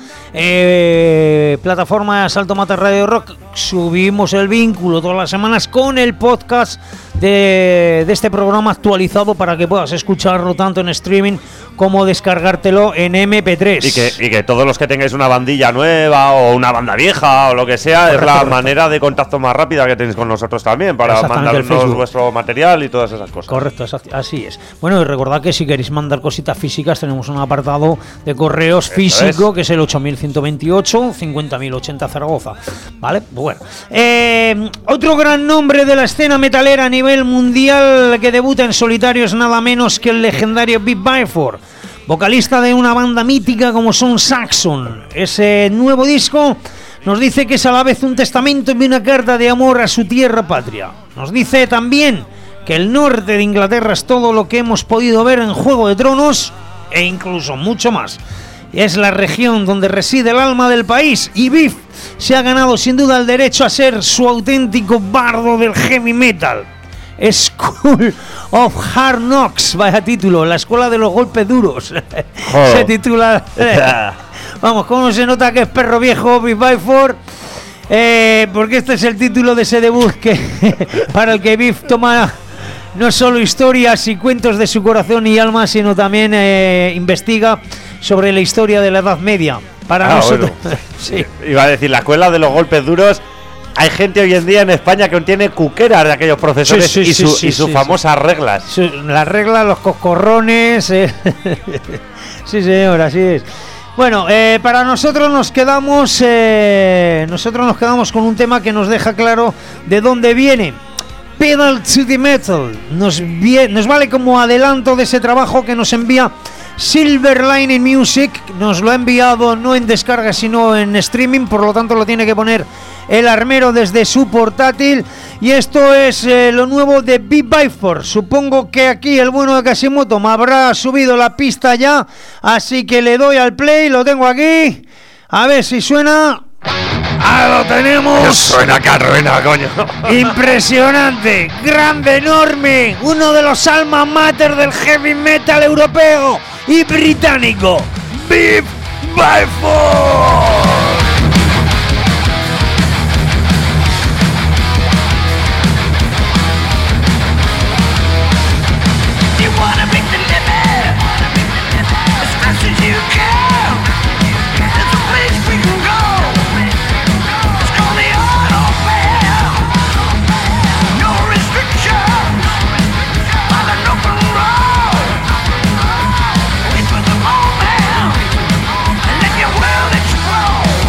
plataforma de Asalto Mata Radio Rock subimos el vínculo todas las semanas con el podcast de este programa actualizado, para que puedas escucharlo tanto en streaming como descargártelo en MP3. Y que todos los que tengáis una bandilla nueva o una banda vieja o lo que sea, correcto, es la manera de contacto más rápida que tenéis con nosotros también, para mandarnos vuestro material y todas esas cosas. Correcto, así es. Bueno, y recordad que si queréis mandar cositas físicas, tenemos un apartado de correos físico, que es el 8128 50080 Zaragoza, ¿vale? Bueno, otro gran nombre de la escena metalera a nivel mundial que debuta en solitario es nada menos que el legendario Biff Byford, vocalista de una banda mítica como son Saxon. Ese nuevo disco nos dice que es a la vez un testamento y una carta de amor a su tierra patria. Nos dice también que el norte de Inglaterra es todo lo que hemos podido ver en Juego de Tronos, e incluso mucho más. Es la región donde reside el alma del país, y Biff se ha ganado sin duda el derecho a ser su auténtico bardo del heavy metal. School of Hard Knocks, vaya título, la escuela de los golpes duros. Se titula. Vamos, cómo se nota que es perro viejo Biff Byford, porque este es el título de ese debut para el que Biff toma no solo historias y cuentos de su corazón y alma, sino también investiga sobre la historia de la Edad Media. Para nosotros, bueno. Sí. Iba a decir, la escuela de los golpes duros. Hay gente hoy en día en España que tiene cuqueras de aquellos profesores y sus famosas reglas. Las reglas, los coscorrones. Sí, señor, así es. Bueno, para nosotros nos quedamos con un tema que nos deja claro de dónde viene. Pedal to the Metal. Nos vale como adelanto de ese trabajo que nos envía Silver Lining Music. Nos lo ha enviado no en descarga sino en streaming, por lo tanto lo tiene que poner el armero desde su portátil. Y esto es lo nuevo de Biff Byford. Supongo que aquí el bueno de Casimoto me habrá subido la pista ya, así que le doy al play. Lo tengo aquí, a ver si suena. ¡Ah, lo tenemos! Suena carruena, coño. Impresionante, grande, enorme, uno de los alma mater del heavy metal europeo y británico, Biff Byford. Let your world explode.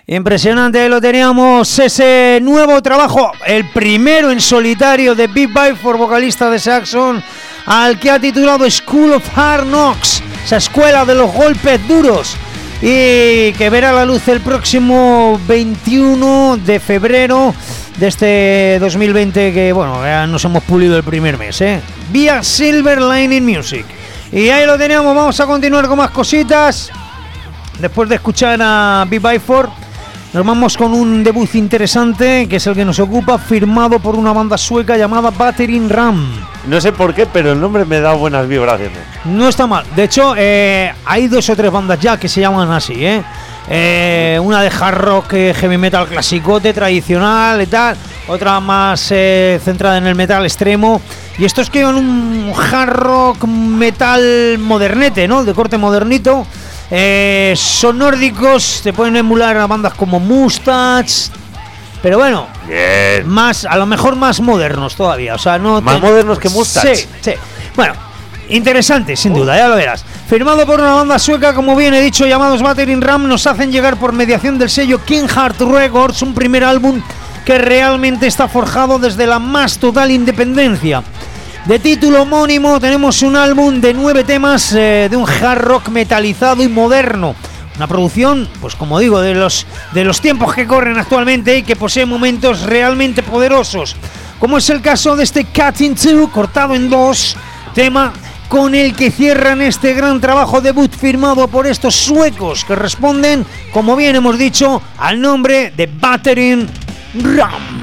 Impresionante, ahí lo teníamos, ese nuevo trabajo, el primero en solitario de Big Byford, vocalista de Saxon, al que ha titulado School of Hard Knocks, esa escuela de los golpes duros, y que verá la luz el próximo 21 de febrero de este 2020, que bueno, ya nos hemos pulido el primer mes, vía Silver Lining Music. Y ahí lo teníamos, vamos a continuar con más cositas. Después de escuchar a Big Byford, nos vamos con un debut interesante, que es el que nos ocupa, firmado por una banda sueca llamada Battering Ram. No sé por qué, pero el nombre me da buenas vibraciones. No está mal. De hecho, hay 2 o 3 bandas ya que se llaman así, una de hard rock, heavy metal clasicote, tradicional y tal. Otra más centrada en el metal extremo. Y estos que llevan un hard rock metal modernete, ¿no? De corte modernito. Son nórdicos, te pueden emular a bandas como Mustache, pero bueno, bien, más, a lo mejor más modernos todavía, o sea, no más modernos que Mustache. Sí. Bueno, interesante, sin duda, ya lo verás. Firmado por una banda sueca, como bien he dicho, llamados Battering Ram, nos hacen llegar por mediación del sello King Heart Records un primer álbum que realmente está forjado desde la más total independencia. De título homónimo, tenemos un álbum de 9 temas de un hard rock metalizado y moderno. Una producción, pues como digo, de los tiempos que corren actualmente y que posee momentos realmente poderosos, como es el caso de este Cut in Two, cortado en 2, tema con el que cierran este gran trabajo debut firmado por estos suecos que responden, como bien hemos dicho, al nombre de Battering Ram.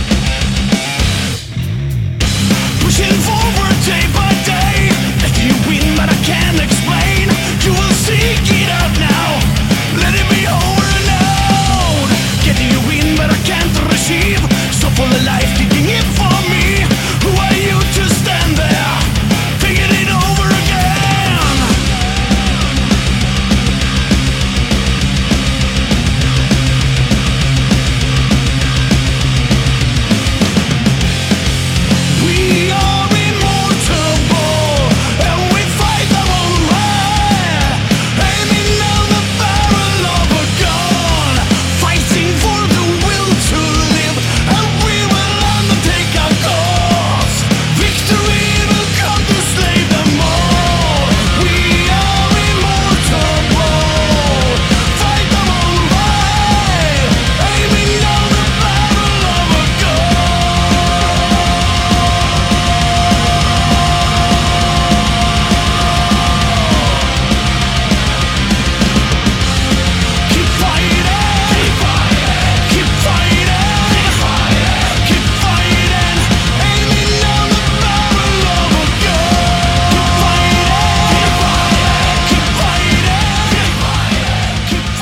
Pushing forward day by day, letting you win.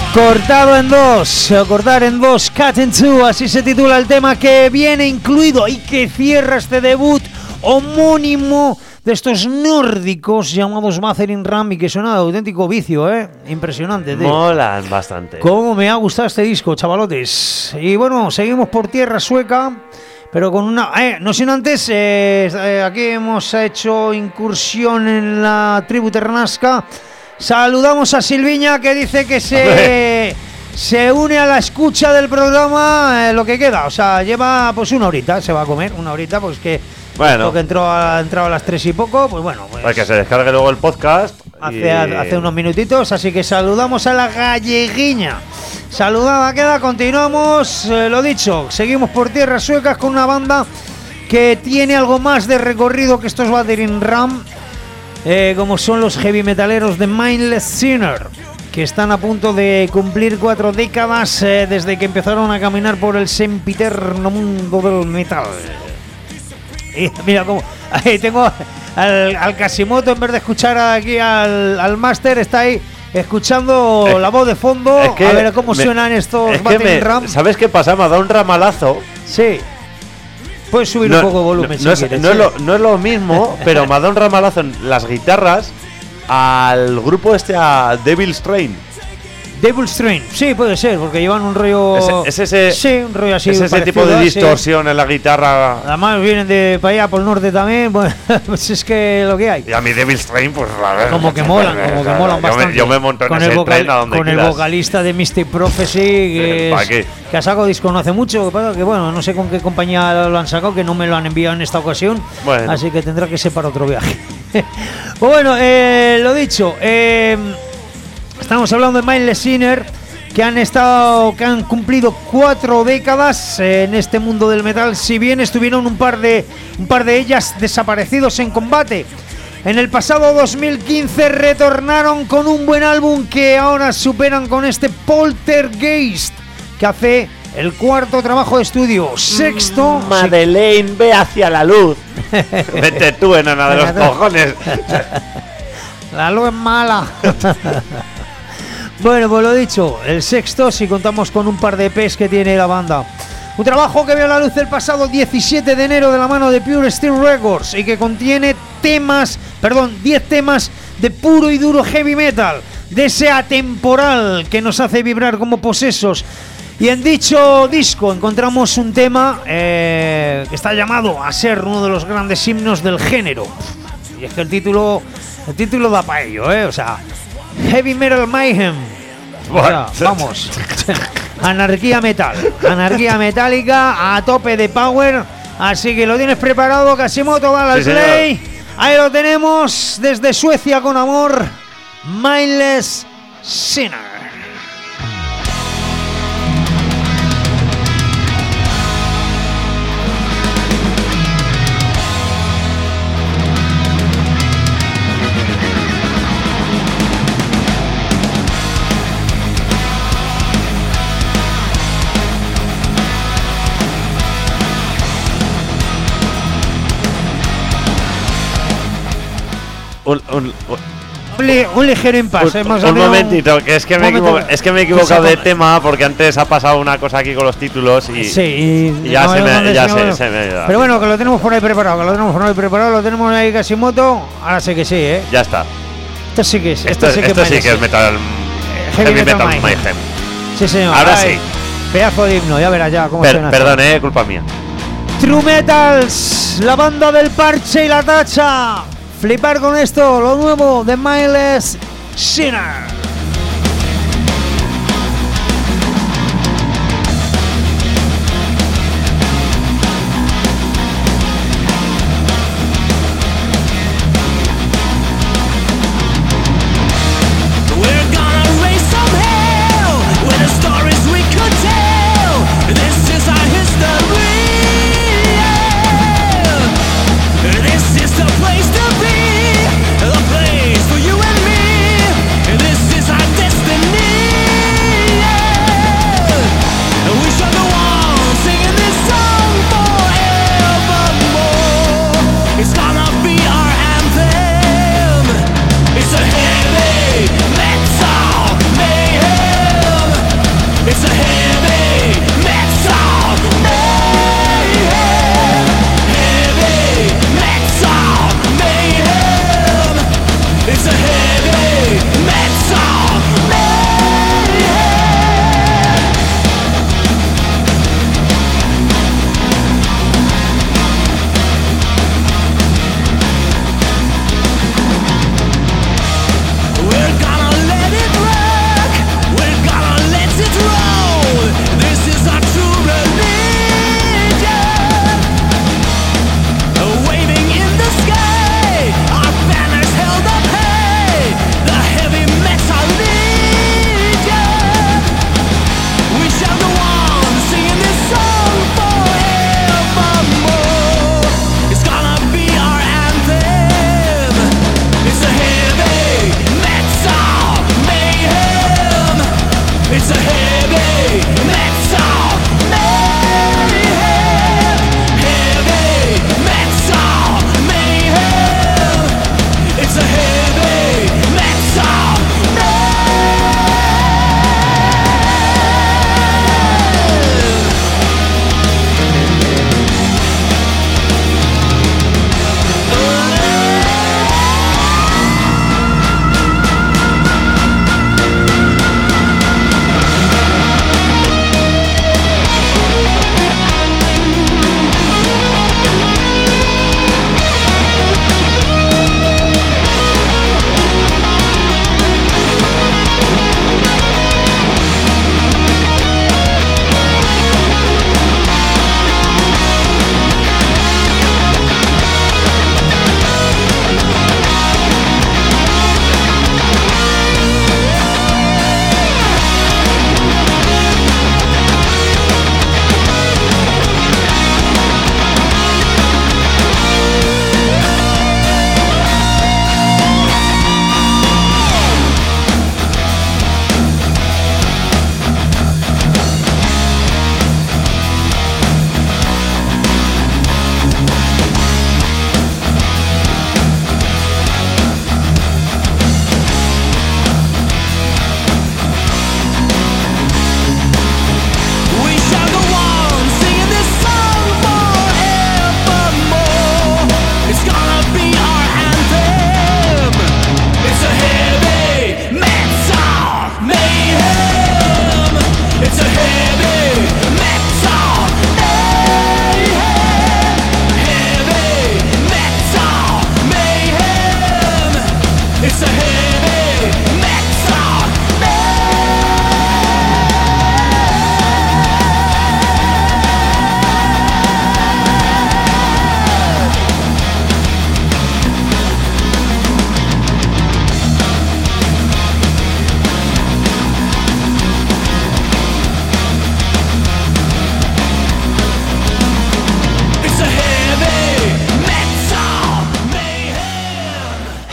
Cortado en dos, o cortar en dos, Cut in Two, así se titula el tema que viene incluido y que cierra este debut homónimo de estos nórdicos llamados Mathering Ram y que suena de auténtico vicio, impresionante, tío. Molan bastante. Cómo me ha gustado este disco, chavalotes. Y bueno, seguimos por tierra sueca, pero con una... no sin antes, aquí hemos hecho incursión en la tribu ternasca. Saludamos a Silviña, que dice que se une a la escucha del programa, lo que queda. O sea, lleva pues una horita, se va a comer una horita, pues que... Bueno. Que entró a las 3 y poco, pues bueno. Pues para que se descargue luego el podcast. Hace unos minutitos, así que saludamos a la galleguiña. Saludada queda, continuamos, lo dicho, seguimos por tierras suecas con una banda que tiene algo más de recorrido que estos Mathering Ram. Como son los heavy metaleros de Mindless Sinner, que están a punto de cumplir 4 décadas desde que empezaron a caminar por el sempiterno mundo del metal. Y mira cómo ahí tengo al Casimoto, en vez de escuchar aquí al máster, está ahí escuchando la voz de fondo, a ver cómo suenan estos Mathering Ram. ¿Sabes qué pasa? Me ha dado un ramalazo. Sí. Puedes subir un poco de volumen no es lo mismo, pero me ha dado un ramalazo en las guitarras al grupo a Devil's Train. Devil's Train, sí, puede ser, porque llevan un rollo... sí, un rollo así. Es ese tipo de distorsión en la guitarra. Además vienen de para allá, por el norte también, pues, pues es que lo que hay. Y a mí Devil's Train, pues a ver. Como que molan bastante. Yo me monto en ese tren a donde con quieras. El vocalista de Mystic Prophecy, que ha sacado disco no hace mucho, que bueno, no sé con qué compañía lo han sacado, que no me lo han enviado en esta ocasión, bueno. Así que tendrá que ser para otro viaje. Pues bueno, lo dicho, estamos hablando de Mindless Sinner, que han cumplido 4 décadas en este mundo del metal, si bien estuvieron un par de ellas desaparecidos en combate. En el pasado 2015 retornaron con un buen álbum que ahora superan con este Poltergeist, que hace el 4º trabajo de estudio, 6º. Madeleine, ve hacia la luz. Vete tú, enana de los cojones. La luz es mala. Bueno, pues lo dicho, el 6º si contamos con un par de EPs que tiene la banda. Un trabajo que vio la luz el pasado 17 de enero de la mano de Pure Steel Records y que contiene 10 temas de puro y duro heavy metal, de ese atemporal que nos hace vibrar como posesos. Y en dicho disco encontramos un tema que está llamado a ser uno de los grandes himnos del género. Y es que el título da para ello, o sea, Heavy Metal Mayhem. O sea, vamos. Anarquía metálica a tope de power. Así que lo tienes preparado, Casimoto, dale al play. Señor. Ahí lo tenemos desde Suecia con amor, Mindless Sinner. Un ligero impasse. Un momentito, que es que me he equivocado de tema, porque antes ha pasado una cosa aquí con los títulos y, ya no se me da. Pero bueno, que lo tenemos por ahí preparado, lo tenemos ahí Casimoto. Ahora sé que sí, Ya está. Esto sí que es. Esto sí que es metal. Heavy Metal Mayhem. Sí, señor. Ahora sí. Pedazo de himno, ya verás ya cómo suena. Perdón, culpa mía. True Metals, la banda del parche y la tacha. Flipar con esto, lo nuevo de Mindless Sinner. This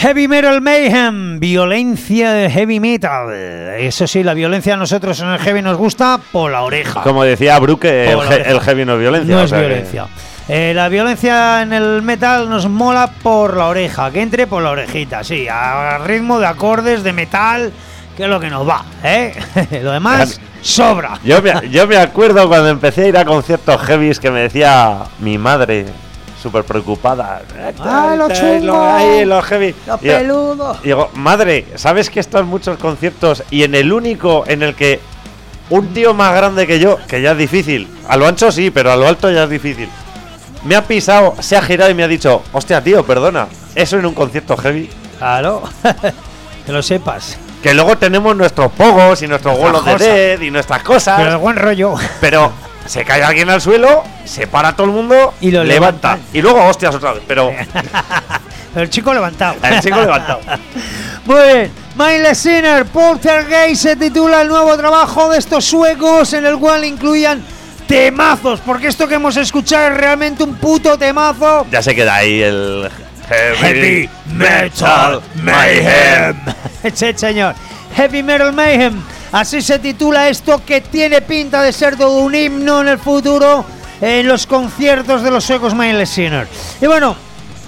Heavy Metal Mayhem, violencia de heavy metal. Eso sí, la violencia a nosotros en el heavy nos gusta por la oreja. Como decía Brooke, el heavy no es violencia. No es violencia. La violencia en el metal nos mola por la oreja, que entre por la orejita, sí, a ritmo de acordes de metal, que es lo que nos va, ¿eh? Lo demás sobra. Yo me acuerdo cuando empecé a ir a conciertos heavies que me decía mi madre, súper preocupada. ¡Ah, lo chungo! Ahí, los heavy. ¡Lo peludo! Digo, madre, ¿sabes que están muchos conciertos y en el único en el que un tío más grande que yo, que ya es difícil, a lo ancho sí, pero a lo alto ya es difícil, me ha pisado, se ha girado y me ha dicho, hostia, tío, perdona, eso en un concierto heavy? Claro, que lo sepas. Que luego tenemos nuestros pogos y nuestros vuelos de dead y nuestras cosas. Pero el buen rollo. Pero se cae alguien al suelo, se para todo el mundo y lo levanta. Y luego, hostias, otra vez. Pero el chico levantado. El chico levantado. Muy bien. Mindless Sinner, Poltergeist se titula el nuevo trabajo de estos suecos, en el cual incluían temazos, porque esto que hemos escuchado es realmente un puto temazo. Ya se queda ahí el Heavy Metal Mayhem. Sí, señor. Heavy Metal Mayhem. Así se titula esto, que tiene pinta de ser todo un himno en el futuro en los conciertos de los suecos Mindless Sinner. Y bueno,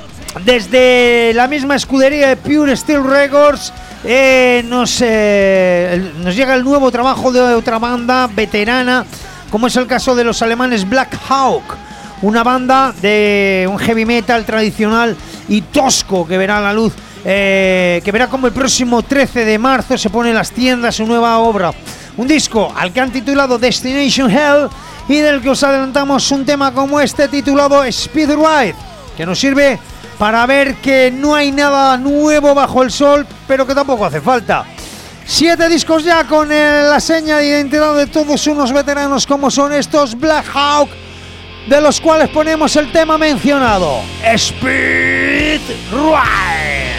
desde la misma escudería de Pure Steel Records nos llega el nuevo trabajo de otra banda veterana, como es el caso de los alemanes Black Hawk, una banda de un heavy metal tradicional y tosco que verá la luz, que verá como el próximo 13 de marzo se pone en las tiendas su nueva obra, un disco al que han titulado Destination Hell y del que os adelantamos un tema como este titulado Speed Ride, que nos sirve para ver que no hay nada nuevo bajo el sol, pero que tampoco hace falta. 7 discos ya con la seña de identidad de todos unos veteranos como son estos Black Hawk, de los cuales ponemos el tema mencionado, Speed Ride.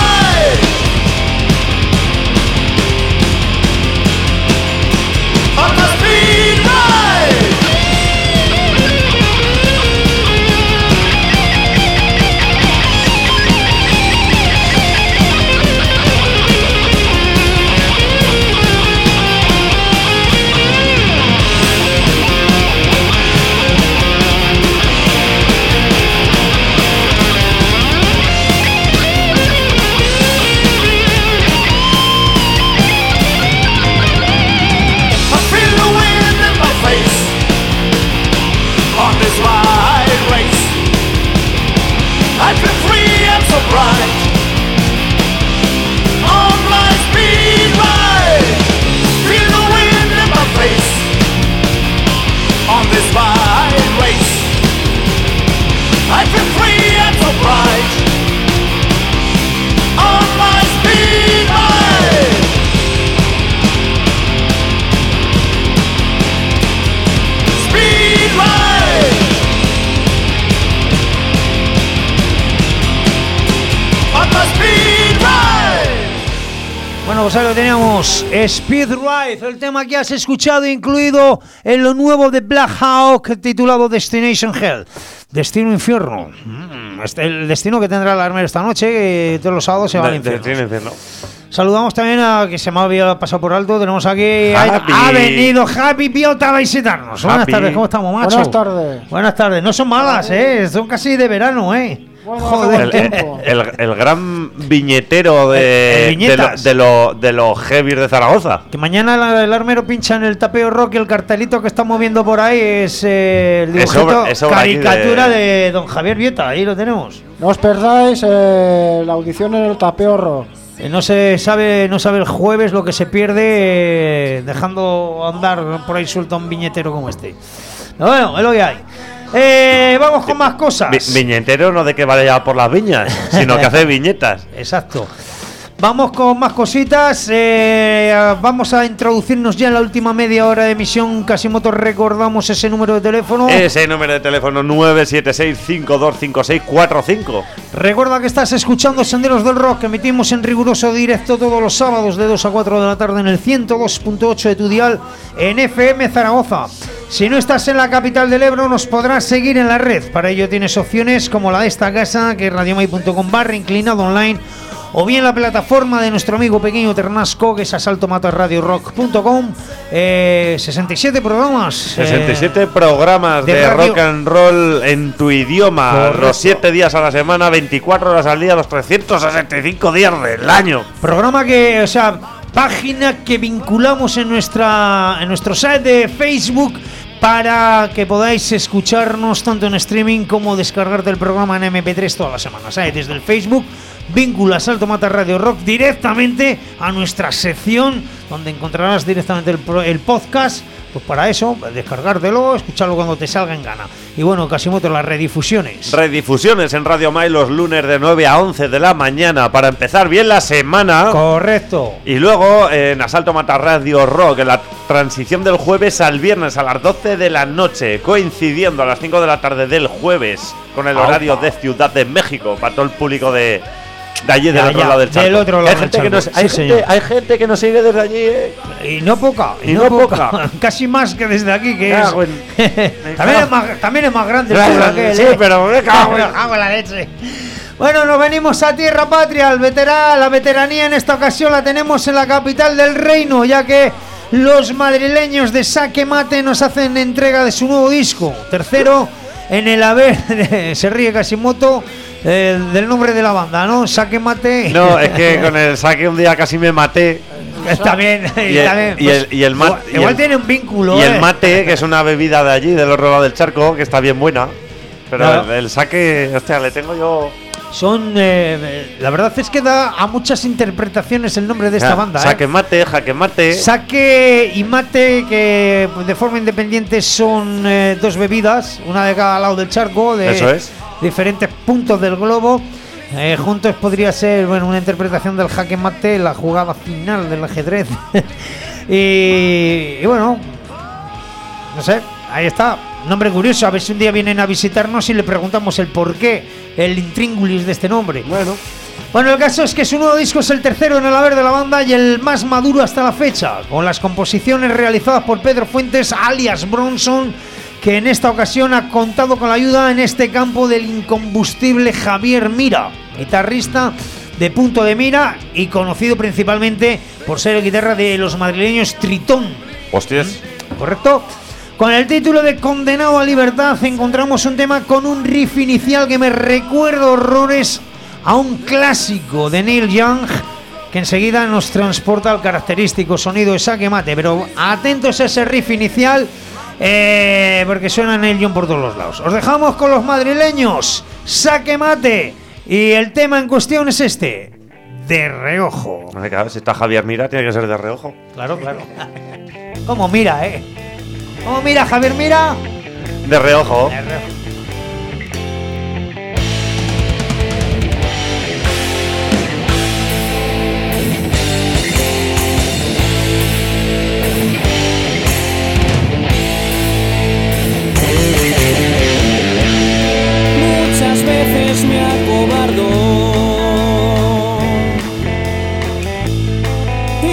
On pues ahí lo teníamos. Speed Ride, el tema que has escuchado incluido en lo nuevo de Black Hawk titulado Destination Hell. Destino Infierno. El destino que tendrá el armero esta noche, que todos los sábados se va al infierno. Saludamos también a que se me había pasado por alto. Tenemos aquí. Ha venido Happy Biota a visitarnos. Buenas tardes, ¿cómo estamos, macho? Buenas tardes. Buenas tardes. No son malas, son casi de verano, Bueno, Joder. El gran viñetero de los heavies de Zaragoza. Que mañana el armero pincha en el Tapeo Rock y el cartelito que está moviendo por ahí es el dibujito, es obra caricatura de don Javier Biota. Ahí lo tenemos. No os perdáis la audición en el Tapeo Rock. No sabe el jueves lo que se pierde dejando andar por ahí suelto un viñetero como este. Pero bueno, es lo que hay. Vamos con más cosas. Viñetero no de que vaya por las viñas, sino que hace viñetas. Exacto. Vamos con más cositas. Vamos a introducirnos ya en la última media hora de emisión. Casimoto, recordamos ese número de teléfono. Ese número de teléfono 976-525645. Recuerda que estás escuchando Senderos del Rock, que emitimos en riguroso directo todos los sábados de 2 a 4 de la tarde en el 102.8 de tu dial en FM Zaragoza. Si no estás en la capital del Ebro, nos podrás seguir en la red. Para ello tienes opciones como la de esta casa, que es radiomai.com/inclinado online, o bien la plataforma de nuestro amigo pequeño Ternasco, que es asaltomatarradiorock.com. 67 programas. 67 programas de rock and roll en tu idioma. Correcto. Los 7 días a la semana, 24 horas al día, los 365 días del año. Programa que, página que vinculamos en nuestro site de Facebook para que podáis escucharnos tanto en streaming como descargarte el programa en MP3 todas las semanas. Desde el Facebook vincula Asalto Mata Radio Rock directamente a nuestra sección, donde encontrarás directamente el podcast. Pues para eso, descargártelo, escucharlo cuando te salga en gana. Y bueno, Casimoto, las redifusiones. Redifusiones en Radio Mai los lunes de 9 a 11 de la mañana para empezar bien la semana. Correcto. Y luego en Asalto Mata Radio Rock, en la transición del jueves al viernes a las 12 de la noche, coincidiendo a las 5 de la tarde del jueves con el horario de Ciudad de México, para todo el público de allí, del otro lado del charco. Del otro lado del charco. Hay gente que nos sigue desde allí, Y no poca. Casi más que desde aquí, que Cago también es más grande el Claro, pueblo aquel, sí, pero me cago en- cago en la leche. Bueno, nos venimos a tierra patria. La veteranía en esta ocasión la tenemos en la capital del reino, ya que los madrileños de Saque Mate nos hacen entrega de su nuevo disco, tercero en el haber. Se ríe Casimoto del nombre de la banda, ¿no? Saque Mate. No, es que con el saque un día casi me maté. También, igual tiene un vínculo. Y el mate, que es una bebida de allí, del otro lado del charco, que está bien buena. Pero Claro. el saque, hostia, le tengo yo. Son, la verdad es que da a muchas interpretaciones el nombre de esta banda. Saque mate, jaque mate. Saque y mate, que de forma independiente son dos bebidas, una de cada lado del charco, de Eso es. diferentes puntos del globo. Juntos podría ser, bueno, una interpretación del jaque mate, la jugada final del ajedrez. y bueno, no sé, ahí está. Nombre curioso, a ver si un día vienen a visitarnos y le preguntamos el porqué, el intríngulis de este nombre. Bueno, el caso es que su nuevo disco es el tercero en el haber de la banda y el más maduro hasta la fecha, con las composiciones realizadas por Pedro Fuentes, alias Bronson, que en esta ocasión ha contado con la ayuda en este campo del incombustible Javier Mira, guitarrista de Punto de Mira y conocido principalmente por ser el guitarra de los madrileños Tritón. Hostias. ¿Correcto? Con el título de Condenado a Libertad encontramos un tema con un riff inicial que me recuerda horrores a un clásico de Neil Young, que enseguida nos transporta al característico sonido de Saque Mate. Pero atentos a ese riff inicial, porque suena Neil Young por todos los lados. Os dejamos con los madrileños, Saque Mate, y el tema en cuestión es este, De Reojo. Claro, si está Javier Mira, tiene que ser de reojo. Claro. ¿Cómo mira, ¿Cómo mira Javier Mira? De reojo. De reojo. Muchas veces me acobardo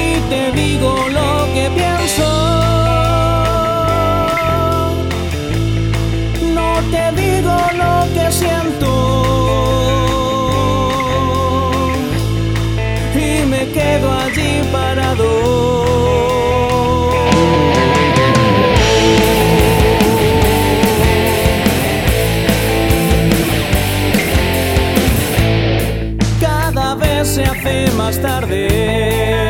me quedo allí parado. Cada vez se hace más tarde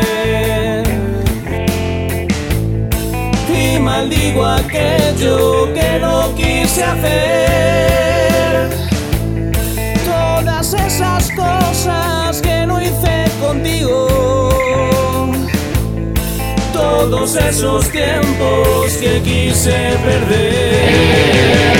y maldigo aquello que no quise hacer. Todas esas cosas que no hice contigo, todos esos tiempos que quise perder.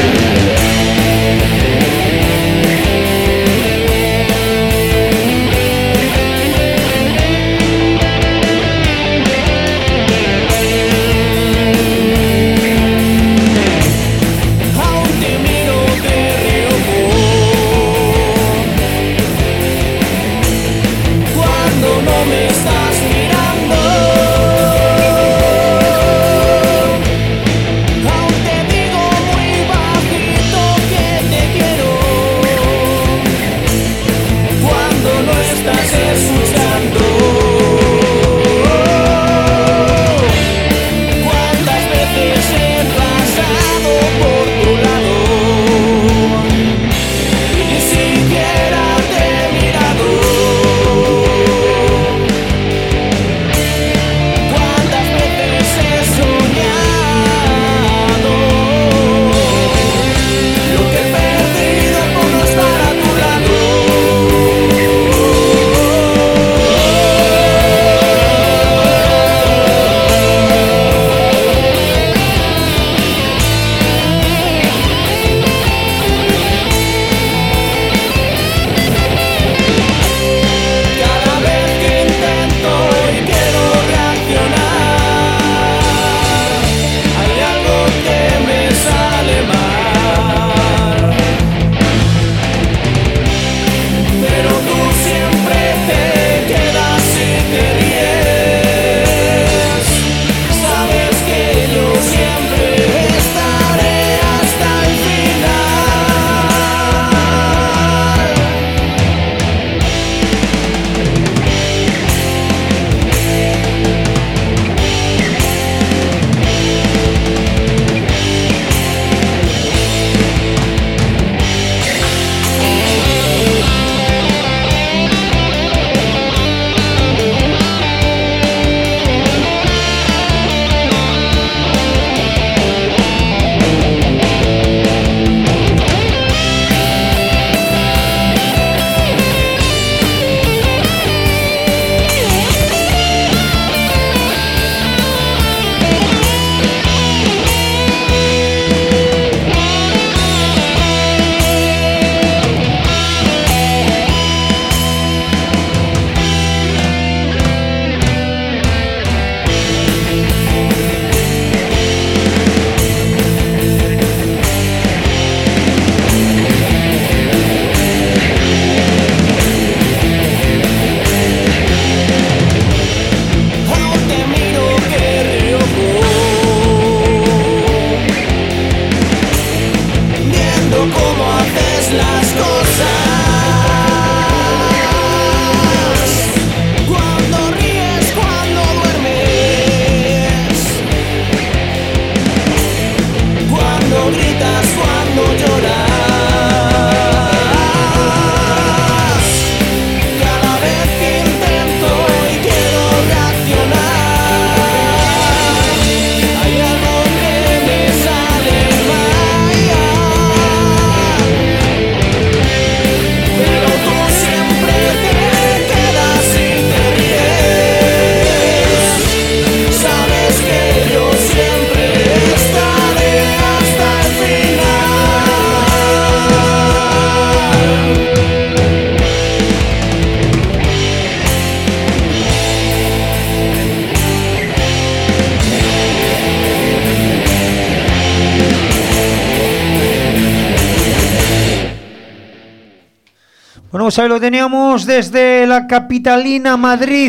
Bueno, pues ahí lo teníamos desde la capitalina Madrid.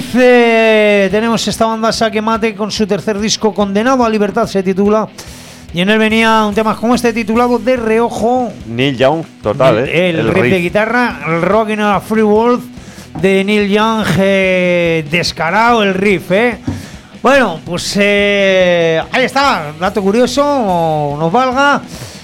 Tenemos esta banda Saque Mate con su tercer disco, Condenado a Libertad se titula. Y en él venía un tema como este titulado De Reojo. Neil Young, total, el riff de guitarra, el Rockin' a Free World. de Neil Young, descarado el riff, Bueno, pues ahí está, dato curioso, nos valga,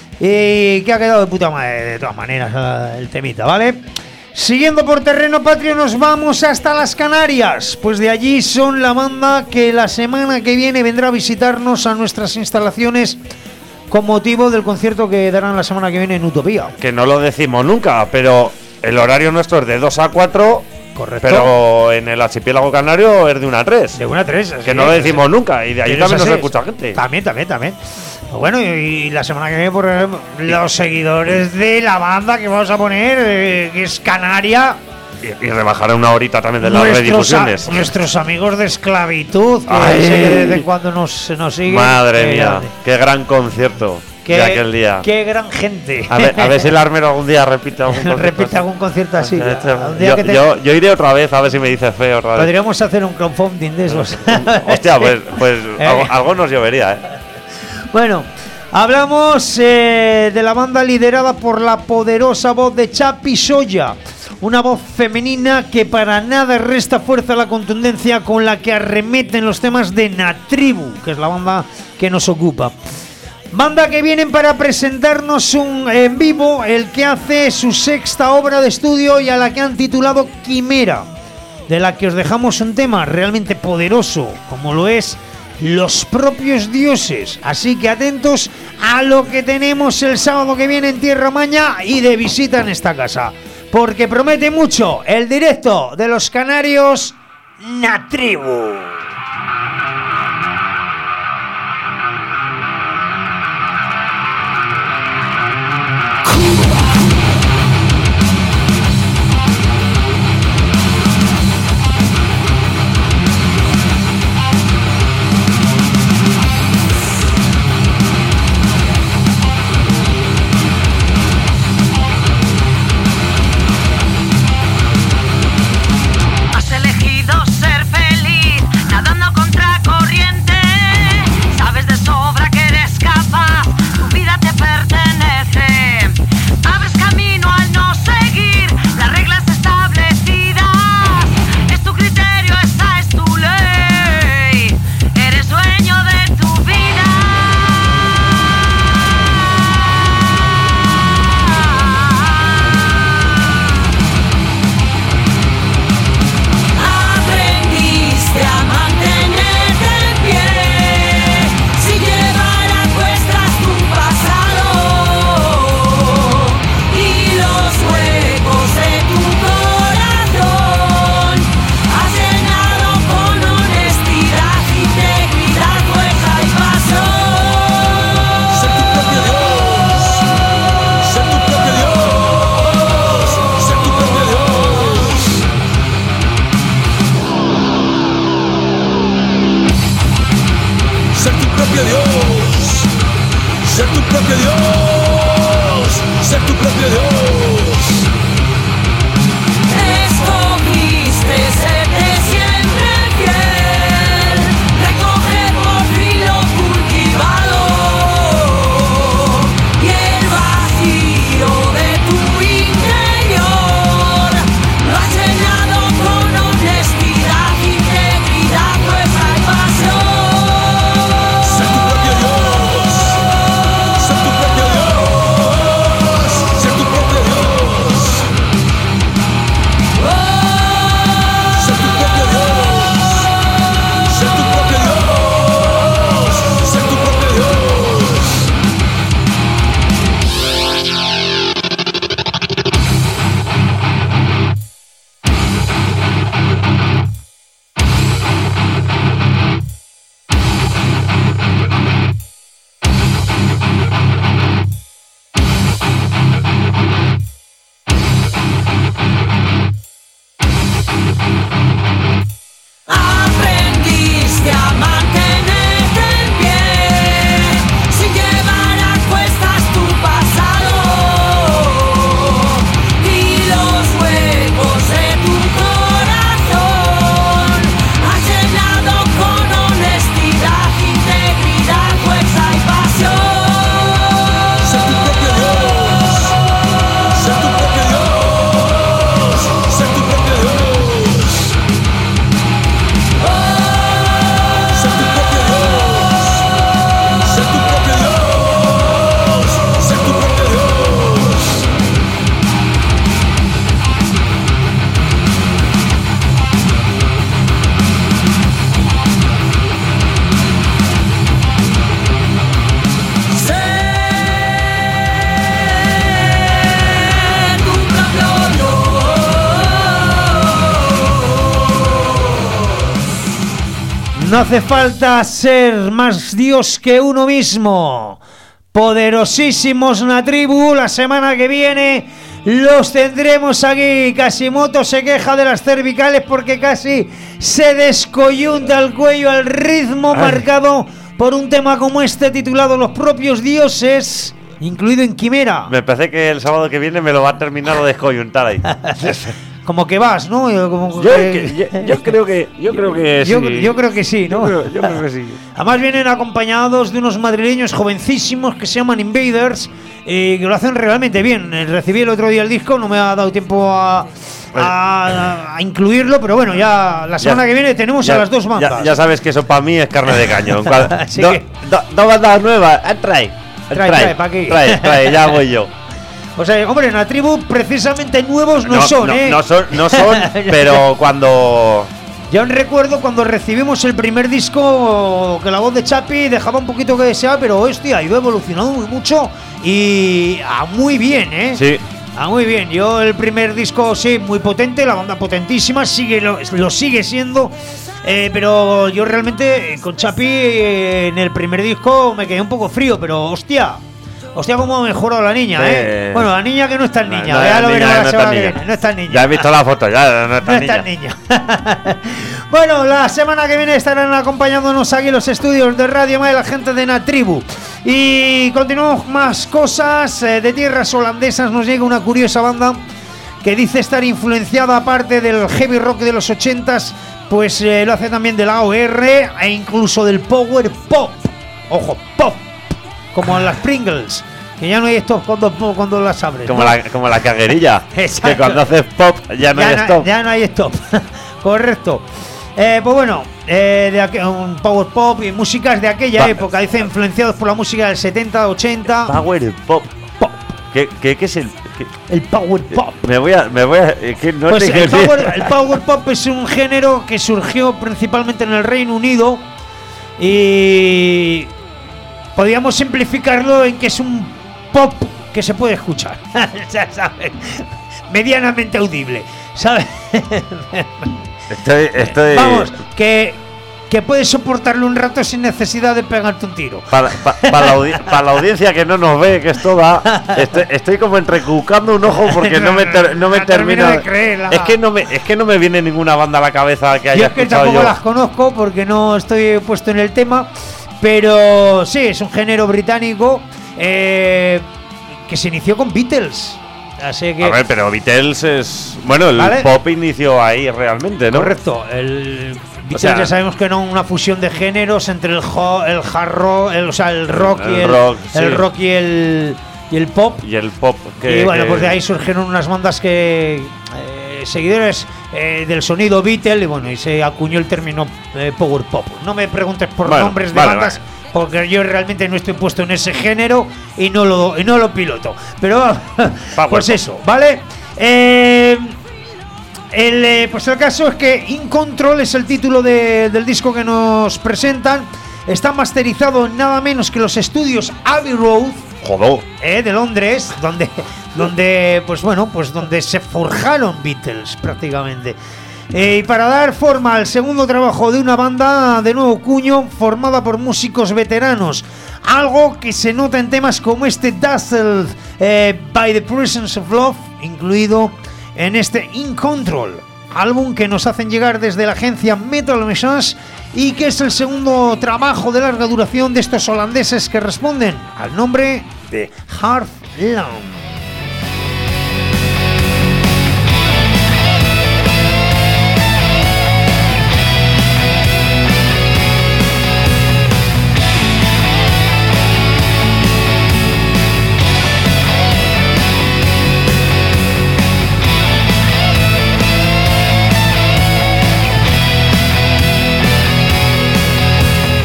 y que ha quedado de puta madre, de todas maneras, el temita, ¿vale? Siguiendo por terreno patrio, nos vamos hasta las Canarias, pues de allí son la banda que la semana que viene vendrá a visitarnos a nuestras instalaciones con motivo del concierto que darán la semana que viene en Utopía. Que no lo decimos nunca, pero el horario nuestro es de 2 a 4. Correcto. Pero en el archipiélago canario es de 1 a 3. De 1 a 3. Que no lo decimos nunca, y de ahí también nos escucha gente. También. Bueno, y la semana que viene, por ejemplo, los seguidores de la banda que vamos a poner, que es Canaria. Y rebajaré una horita también de las redifusiones. Nuestros amigos de Esclavitud, que sé que de vez en cuando nos siguen. Madre mía, qué gran concierto de aquel día. Qué gran gente. A ver si el armero algún día repite algún concierto. Repite algún concierto así. Yo iré otra vez, a ver si me dice feo otra vez. Podríamos hacer un crowdfunding de esos. Hostia, pues algo nos llovería, Bueno, hablamos de la banda liderada por la poderosa voz de Chapi Soya. Una voz femenina que para nada resta fuerza a la contundencia con la que arremeten los temas de Natribu, que es la banda que nos ocupa. Banda que vienen para presentarnos en vivo el que hace su sexta obra de estudio y a la que han titulado Quimera, de la que os dejamos un tema realmente poderoso, como lo es Los propios dioses. Así que atentos a lo que tenemos el sábado que viene en Tierra Maña y de visita en esta casa, porque promete mucho el directo de los canarios Natribu. Has elegido ser feliz, nada No hace falta ser más Dios que uno mismo. Poderosísimos Natribu, la semana que viene los tendremos aquí. Kasimoto se queja de las cervicales porque casi se descoyunta el cuello al ritmo marcado por un tema como este titulado Los propios dioses, incluido en Quimera. Me parece que el sábado que viene me lo va a terminar o descoyuntar ahí. Como que vas, ¿no? Como Yo creo que sí. Yo creo que sí, ¿no? Yo creo que sí. Además vienen acompañados de unos madrileños jovencísimos que se llaman Invaders y que lo hacen realmente bien. Recibí el otro día el disco, no me ha dado tiempo a incluirlo, pero bueno, ya la semana que viene tenemos a las dos bandas. Ya sabes que eso para mí es carne de cañón. Dos bandas nuevas, trae, ¿para qué? Trae, ya voy yo. O sea, hombre, en la tribu precisamente nuevos no son, ¿eh? No son, pero cuando... Yo recuerdo cuando recibimos el primer disco que la voz de Chapi dejaba un poquito que desear, pero hostia, ha ido evolucionando muy mucho y muy bien, ¿eh? Sí. Muy bien. Yo el primer disco, sí, muy potente, la banda potentísima, lo sigue siendo. Pero yo realmente con Chapi en el primer disco me quedé un poco frío, pero hostia, cómo ha mejorado la niña, ¿eh? Bueno, la niña que no está niña, ya lo veremos la semana que viene. No está niña. Ya he visto la foto, ya no está niña. Bueno, la semana que viene estarán acompañándonos aquí en los estudios de Radio Mail la gente de Natribu. Y continuamos más cosas. De tierras holandesas nos llega una curiosa banda que dice estar influenciada, aparte del heavy rock de los 80s, pues lo hace también del AOR e incluso del power pop. Ojo, pop. Como en las Pringles, que ya no hay stop cuando las abres. Como la caguerilla. Exacto. Que cuando haces pop ya no hay stop. Ya no hay stop. Correcto. Pues bueno, un power pop y músicas de aquella época, dice influenciados por la música del 70, 80. Power pop. ¿Qué es el...? El power pop. Me voy a que no pues te el power pop es un género que surgió principalmente en el Reino Unido y podríamos simplificarlo en que es un pop que se puede escuchar. Ya sabes, medianamente audible, ¿sabes? Estoy... Vamos, que puedes soportarlo un rato sin necesidad de pegarte un tiro. Para la audiencia que no nos ve, que esto va... Estoy como entrecucando un ojo porque no me termino de creer. Es que no me viene ninguna banda a la cabeza que haya escuchado yo. Es que tampoco las conozco porque no estoy puesto en el tema. Pero sí, es un género británico que se inició con Beatles. Así que, a ver, pero Beatles es... Bueno, el pop inició ahí realmente, ¿no? Correcto. El Beatles ya sabemos que no una fusión de géneros entre el hard rock, el rock y el pop. Y el pop. Y bueno, pues de ahí surgieron unas bandas que... seguidores del sonido Beatle, y bueno, y se acuñó el término power pop. No me preguntes por nombres de bandas, porque yo realmente no estoy puesto en ese género y no lo piloto. Pero pues eso, ¿vale? Pues el caso es que In Control es el título del disco que nos presentan. Está masterizado en nada menos que los estudios Abbey Road, de Londres, donde se forjaron Beatles prácticamente. Y para dar forma al segundo trabajo de una banda de nuevo cuño, formada por músicos veteranos, algo que se nota en temas como este Dazzled by the Presence of Love, incluido en este In Control, álbum que nos hacen llegar desde la agencia Metal Machines y que es el segundo trabajo de larga duración de estos holandeses que responden al nombre de Heartland.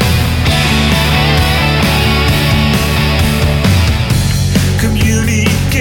Communicate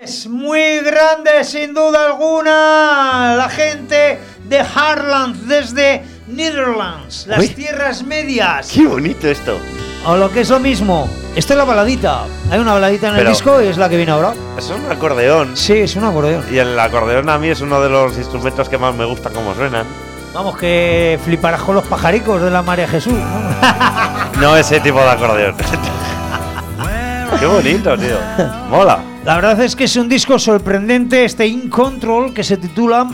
Es muy grande, sin duda alguna, la gente de Haarland desde Netherlands, las tierras medias. ¡Qué bonito esto! O lo que es lo mismo, esta es la baladita. Hay una baladita en el disco y es la que viene ahora. Es un acordeón. Sí, es un acordeón. Y el acordeón a mí es uno de los instrumentos que más me gusta cómo suenan. Vamos, que fliparás con los pajaricos de la María Jesús, ¿no? No ese tipo de acordeón. Qué bonito, tío. Mola. La verdad es que es un disco sorprendente, este In Control, que se titula,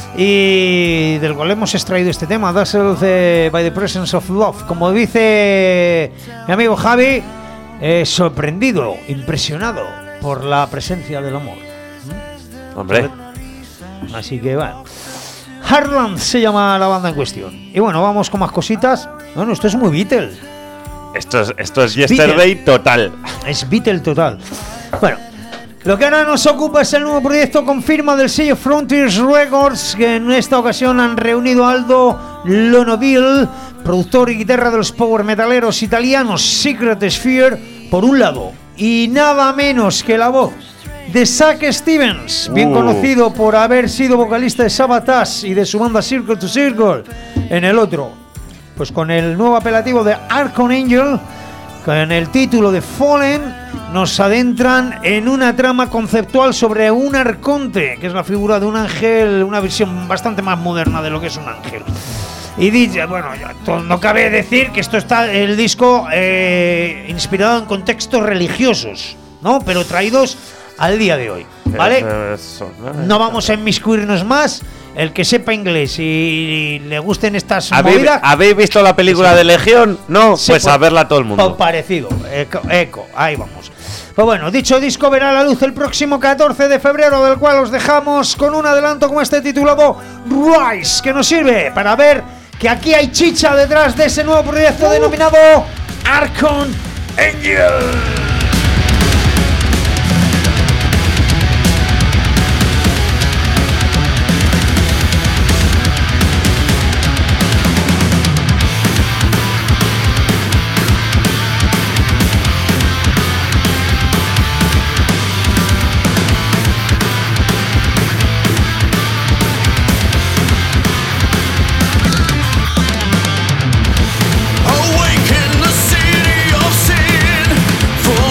y del cual hemos extraído este tema, Dazzled by the Presence of Love. Como dice mi amigo Javi, sorprendido, impresionado por la presencia del amor. Hombre. Así que bueno. Haarland se llama la banda en cuestión. Y bueno, vamos con más cositas. Bueno, esto es muy Beatle. Esto es Yesterday total. Es Beatle total. Bueno, lo que ahora nos ocupa es el nuevo proyecto con firma del sello Frontiers Records, que en esta ocasión han reunido a Aldo Lonoville, productor y guitarra de los power metaleros italianos Secret Sphere, por un lado, y nada menos que la voz de Zack Stevens, bien conocido por haber sido vocalista de Sabotage y de su banda Circle to Circle, en el otro. Pues con el nuevo apelativo de Archangel, con el título de Fallen, nos adentran en una trama conceptual sobre un arconte, que es la figura de un ángel, una visión bastante más moderna de lo que es un ángel. Y dice, bueno, no cabe decir que esto está el disco inspirado en contextos religiosos, ¿no? Pero traídos al día de hoy, ¿vale? No vamos a inmiscuirnos más. El que sepa inglés y le gusten estas movidas. ¿Habéis visto la película de Legión? No, sí, pues a verla todo el mundo. Parecido, eco, ahí vamos. Pues bueno, dicho disco verá la luz el próximo 14 de febrero, del cual os dejamos con un adelanto como este titulado Rise, que nos sirve para ver que aquí hay chicha detrás de ese nuevo proyecto denominado Archangel. Awaken the city of sin.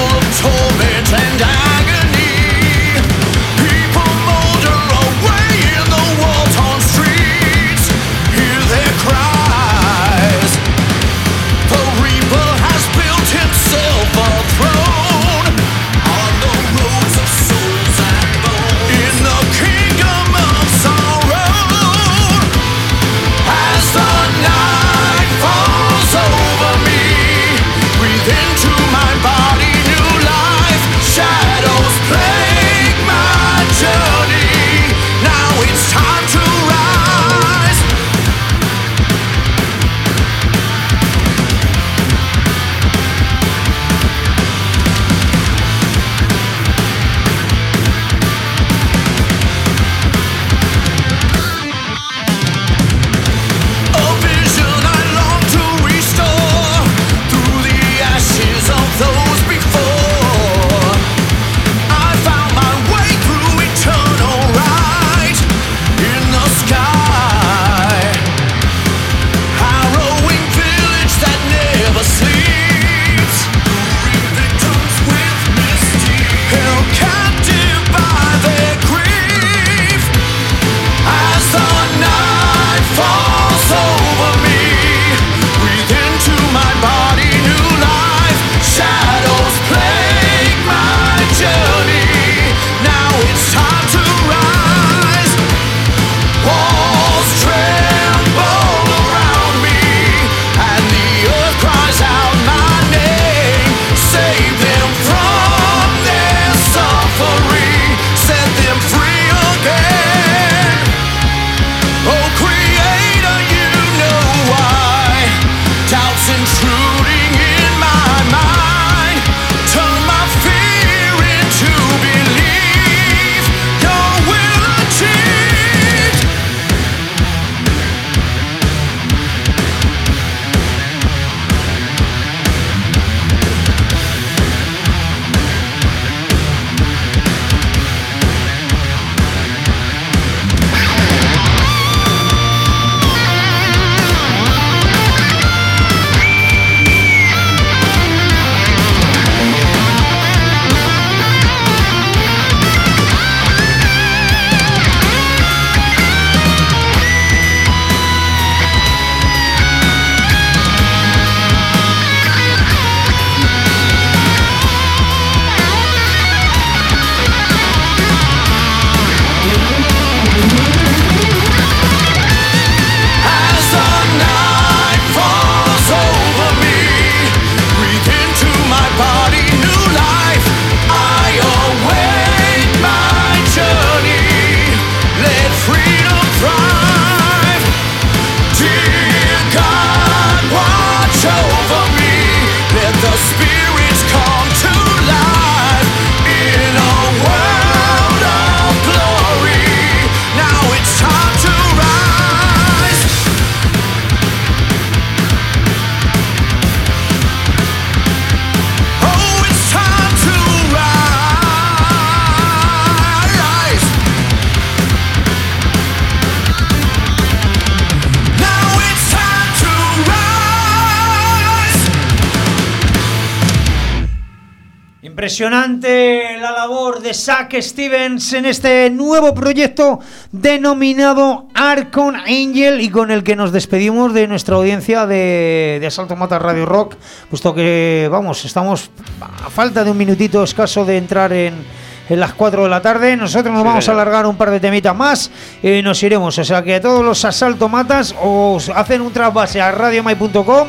Impresionante la labor de Zack Stevens en este nuevo proyecto denominado Archon Angel, y con el que nos despedimos de nuestra audiencia de Asalto Mata Radio Rock, puesto que, vamos, estamos a falta de un minutito escaso de entrar en las 4 de la tarde. Nosotros nos vamos a alargar un par de temitas más y nos iremos. O sea que todos los Asalto Matas os hacen un trasvase a radiomai.com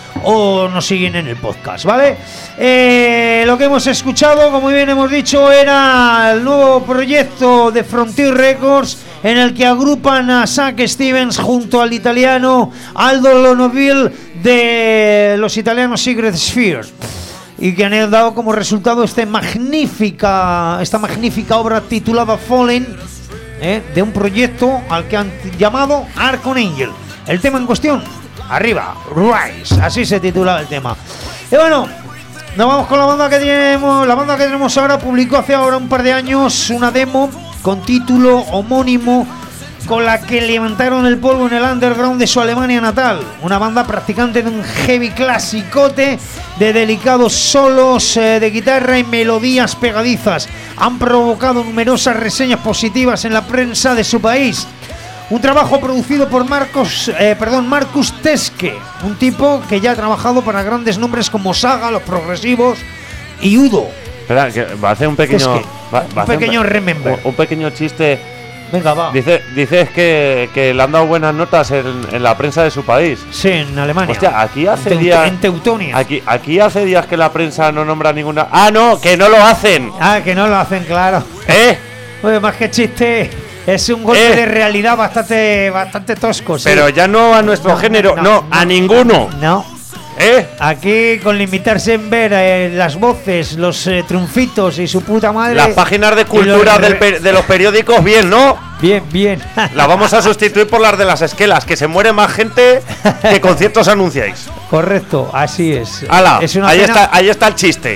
o nos siguen en el podcast, ¿vale? Lo que hemos escuchado, como bien hemos dicho, era el nuevo proyecto de Frontier Records, en el que agrupan a Zack Stevens junto al italiano Aldo Lonoville de los italianos Secret Sphere, y que han dado como resultado esta magnífica obra titulada Fallen, de un proyecto al que han llamado Archon Angel. El tema en cuestión, Arriba, Rise, así se titula el tema. Y bueno, nos vamos con la banda que tenemos. La banda que tenemos ahora publicó hace ahora un par de años una demo con título homónimo, con la que levantaron el polvo en el underground de su Alemania natal. Una banda practicante de un heavy clasicote de delicados solos de guitarra y melodías pegadizas. Han provocado numerosas reseñas positivas en la prensa de su país. Un trabajo producido por Marcus Teske, un tipo que ya ha trabajado para grandes nombres como Saga, Los Progresivos y Udo. Espera, que va a hacer un pequeño... remember. Un pequeño chiste. Venga, va. Dices que le han dado buenas notas en la prensa de su país. Sí, en Alemania. Hostia, aquí hace días... En Teutonia. Aquí hace días que la prensa no nombra ninguna... ¡Ah, no! ¡Que no lo hacen! Ah, que no lo hacen, claro. Oye, más que chiste... Es un golpe de realidad bastante tosco, sí. Pero ya no a nuestro género, no, a ninguno. No. Aquí, con limitarse en ver las voces, los triunfitos y su puta madre. Las páginas de cultura de los periódicos, bien, ¿no? Bien. Las vamos a sustituir por las de las esquelas, que se muere más gente que conciertos anunciáis. Correcto, así es. ¡Hala! Es una ahí está el chiste.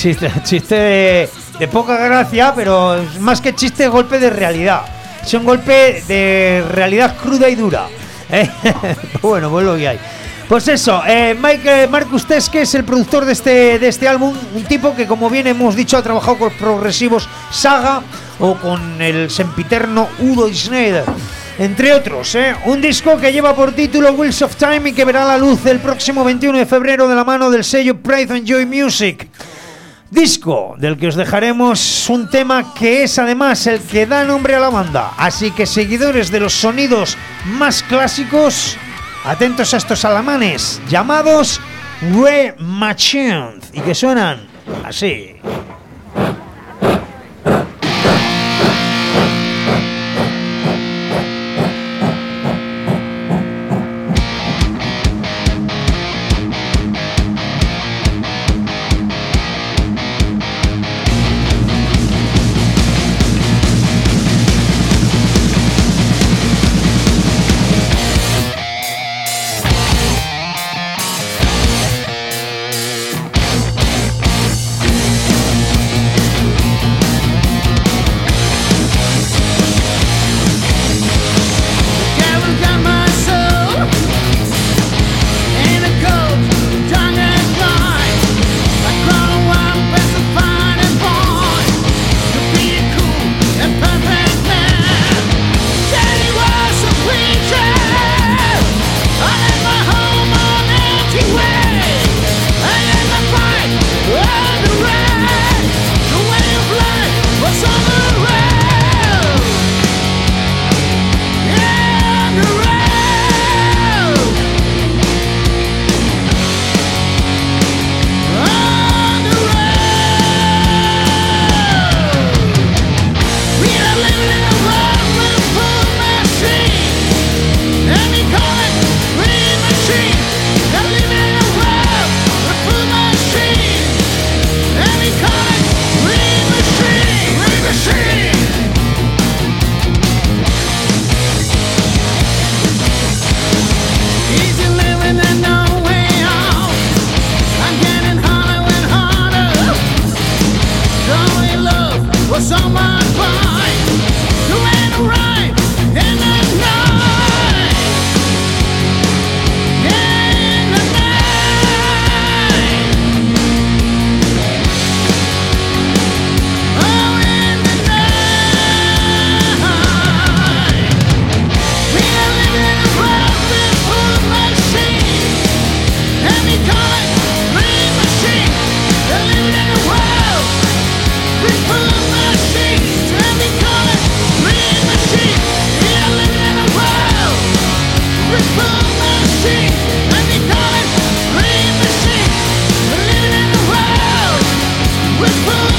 Chiste de poca gracia, pero es más que chiste, golpe de realidad. Es un golpe de realidad cruda y dura. Bueno, pues lo que hay. Pues eso, Marcus Teske es el productor de este álbum. Un tipo que, como bien hemos dicho, ha trabajado con progresivos Saga o con el sempiterno Udo Schneider, entre otros. Un disco que lleva por título Wheels of Time y que verá la luz el próximo 21 de febrero de la mano del sello Pride and Joy Music. Disco del que os dejaremos un tema que es además el que da nombre a la banda. Así que, seguidores de los sonidos más clásicos, atentos a estos alemanes llamados Re-Machine, y que suenan así.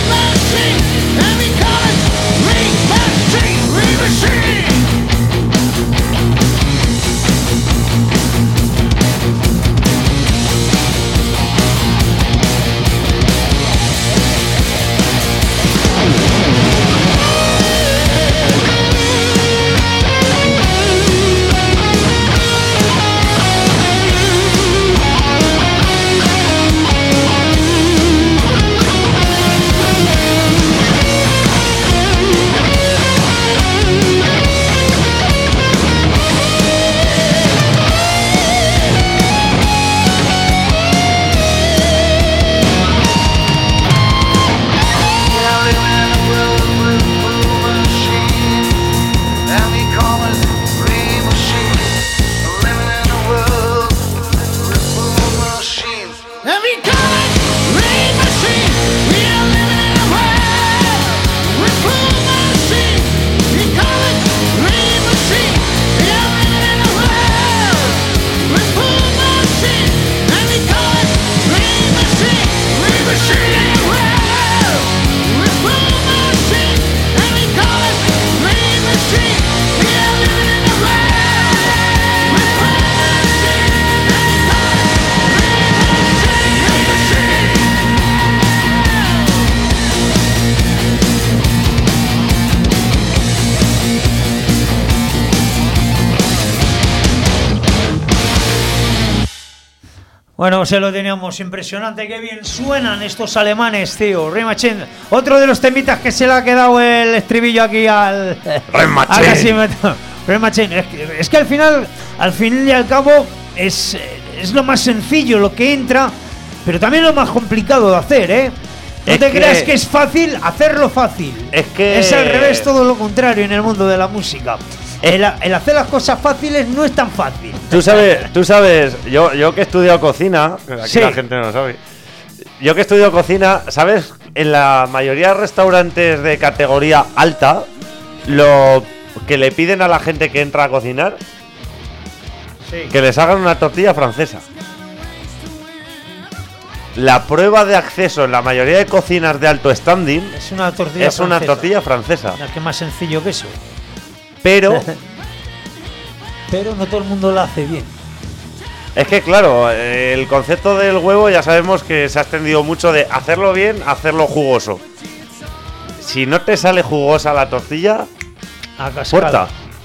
Bueno, se lo teníamos impresionante, qué bien suenan estos alemanes, tío. Rain Machine, otro de los temitas que se le ha quedado el estribillo aquí al Rain Machine. Rain Machine. Es que al fin y al cabo es lo más sencillo lo que entra, pero también lo más complicado de hacer, ¿eh? No te creas que es fácil hacerlo fácil. Es al revés, todo lo contrario en el mundo de la música. El hacer las cosas fáciles no es tan fácil. Tú sabes, yo que he estudiado cocina, aquí sí. La gente no lo sabe. Yo que he estudiado cocina, ¿sabes? En la mayoría de restaurantes de categoría alta, lo que le piden a la gente que entra a cocinar, sí, que les hagan una tortilla francesa. La prueba de acceso en la mayoría de cocinas de alto standing es una tortilla francesa. No, que más sencillo que eso. Pero no todo el mundo lo hace bien. Es que claro, el concepto del huevo ya sabemos que se ha extendido mucho de hacerlo bien, hacerlo jugoso. Si no te sale jugosa la tortilla, puerta.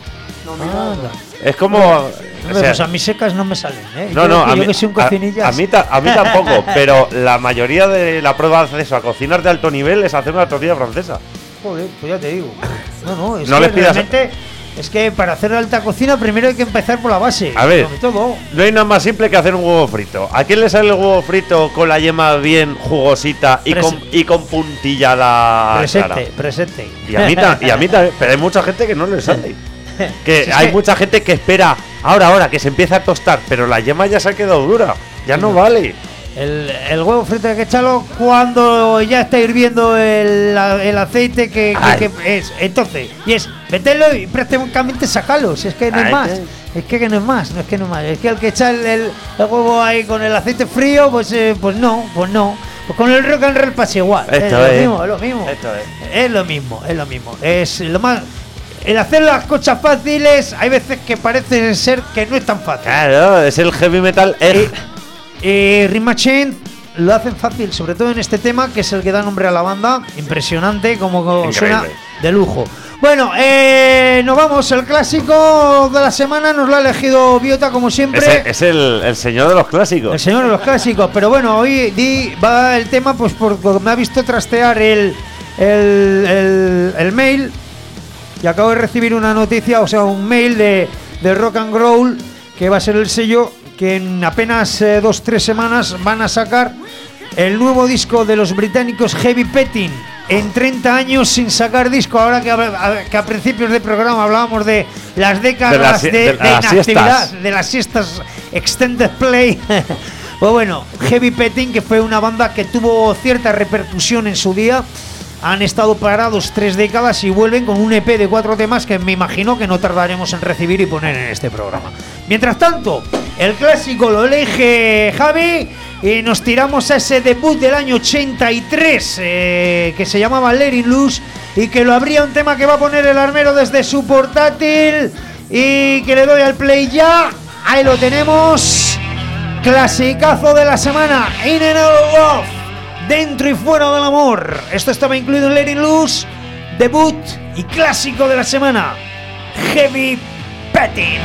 Es como... pues a mí secas no me salen, ¿eh? No, yo que soy un cocinillas. A mí tampoco, pero la mayoría de la prueba de acceso a cocinar de alto nivel es hacer una tortilla francesa. Joder, pues ya te digo. Es no que les pidas realmente es que para hacer alta cocina primero hay que empezar por la base. A ver, todo. No hay nada más simple que hacer un huevo frito. ¿A quién le sale el huevo frito con la yema bien jugosita y con puntilla la presente? Y a mí también, pero hay mucha gente que no le sale. Que hay mucha gente que espera ahora que se empieza a tostar, pero la yema ya se ha quedado dura, ya no vale. El huevo frito hay que echarlo cuando ya está hirviendo el aceite que es. Entonces, meterlo y prácticamente sacarlo. Si es que no es más. Es que no es más. Es que el que echa el huevo ahí con el aceite frío, pues no. Pues con el rock and roll pasa igual. Es lo mismo. Es lo mismo. Es lo más. El hacer las cosas fáciles, hay veces que parece ser que no es tan fácil. Claro, es el heavy metal. Rain Machine lo hacen fácil, sobre todo en este tema, que es el que da nombre a la banda. Impresionante, como suena de lujo. Bueno, nos vamos. El clásico de la semana nos lo ha elegido Biota, como siempre. Es el señor de los clásicos. El señor de los clásicos. Pero bueno, hoy va el tema, pues porque me ha visto trastear el mail. Y acabo de recibir una noticia, un mail de Rock and Roll, que va a ser el sello que en apenas 2-3 semanas van a sacar el nuevo disco de los británicos Heavy Petting. En 30 años sin sacar disco, ahora que a principios del programa hablábamos de las décadas de inactividad, de las siestas Extended Play. Pues bueno, Heavy Petting, que fue una banda que tuvo cierta repercusión en su día. Han estado parados 3 décadas y vuelven con un EP de 4 temas que me imagino que no tardaremos en recibir y poner en este programa. Mientras tanto, El clásico lo elige Javi y nos tiramos a ese debut del año 83 que se llamaba Let It Loose y que lo abría un tema que va a poner el armero desde su portátil y que le doy al play ya. Ahí lo tenemos. Clasicazo de la semana, In and Out of, dentro y fuera del amor. Esto estaba incluido en Let It Loose, debut y clásico de la semana, Heavy Petting.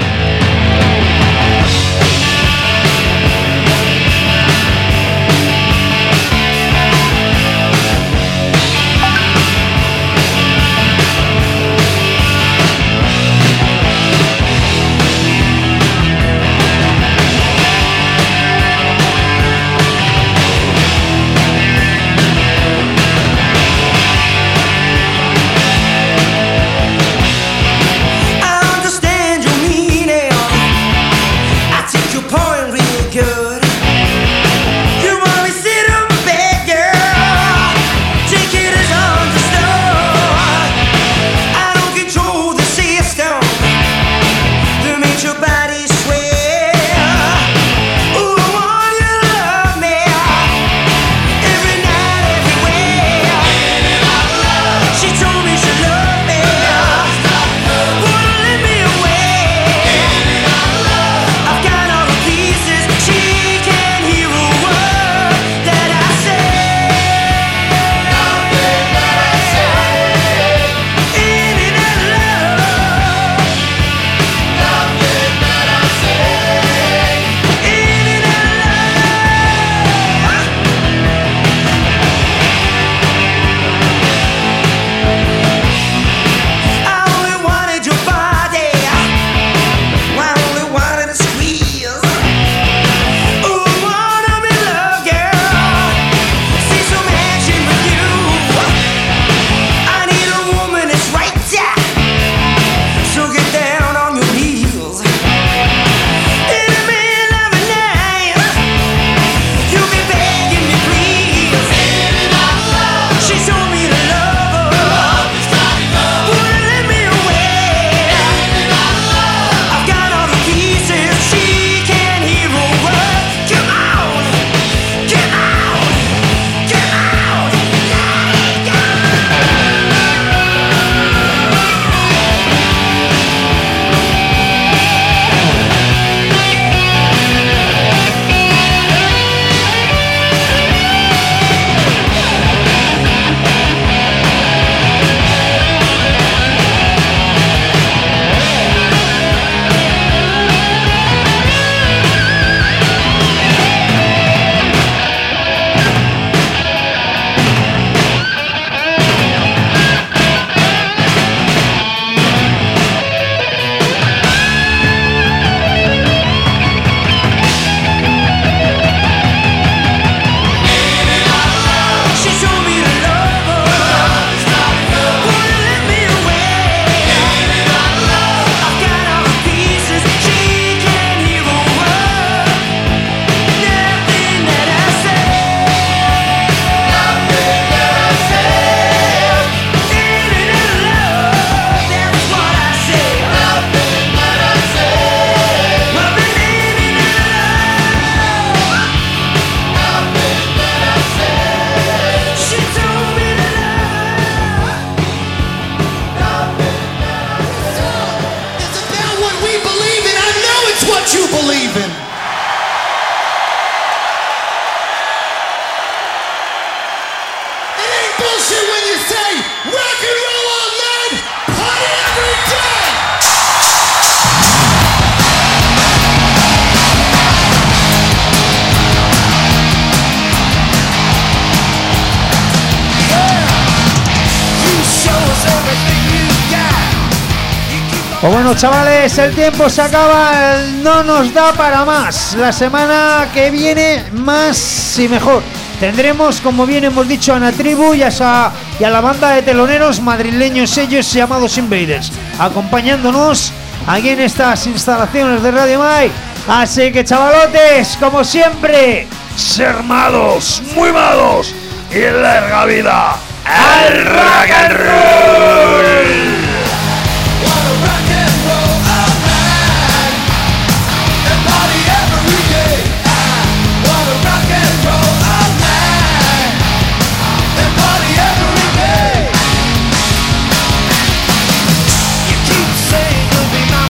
Pues bueno, chavales, el tiempo se acaba, no nos da para más. La semana que viene más y mejor. Tendremos, como bien hemos dicho, a Ana Tribu y a la banda de teloneros madrileños, ellos llamados Invaders, acompañándonos aquí en estas instalaciones de Radio Mai. Así que, chavalotes, como siempre, ser malos, muy malos y larga vida al rock and roll.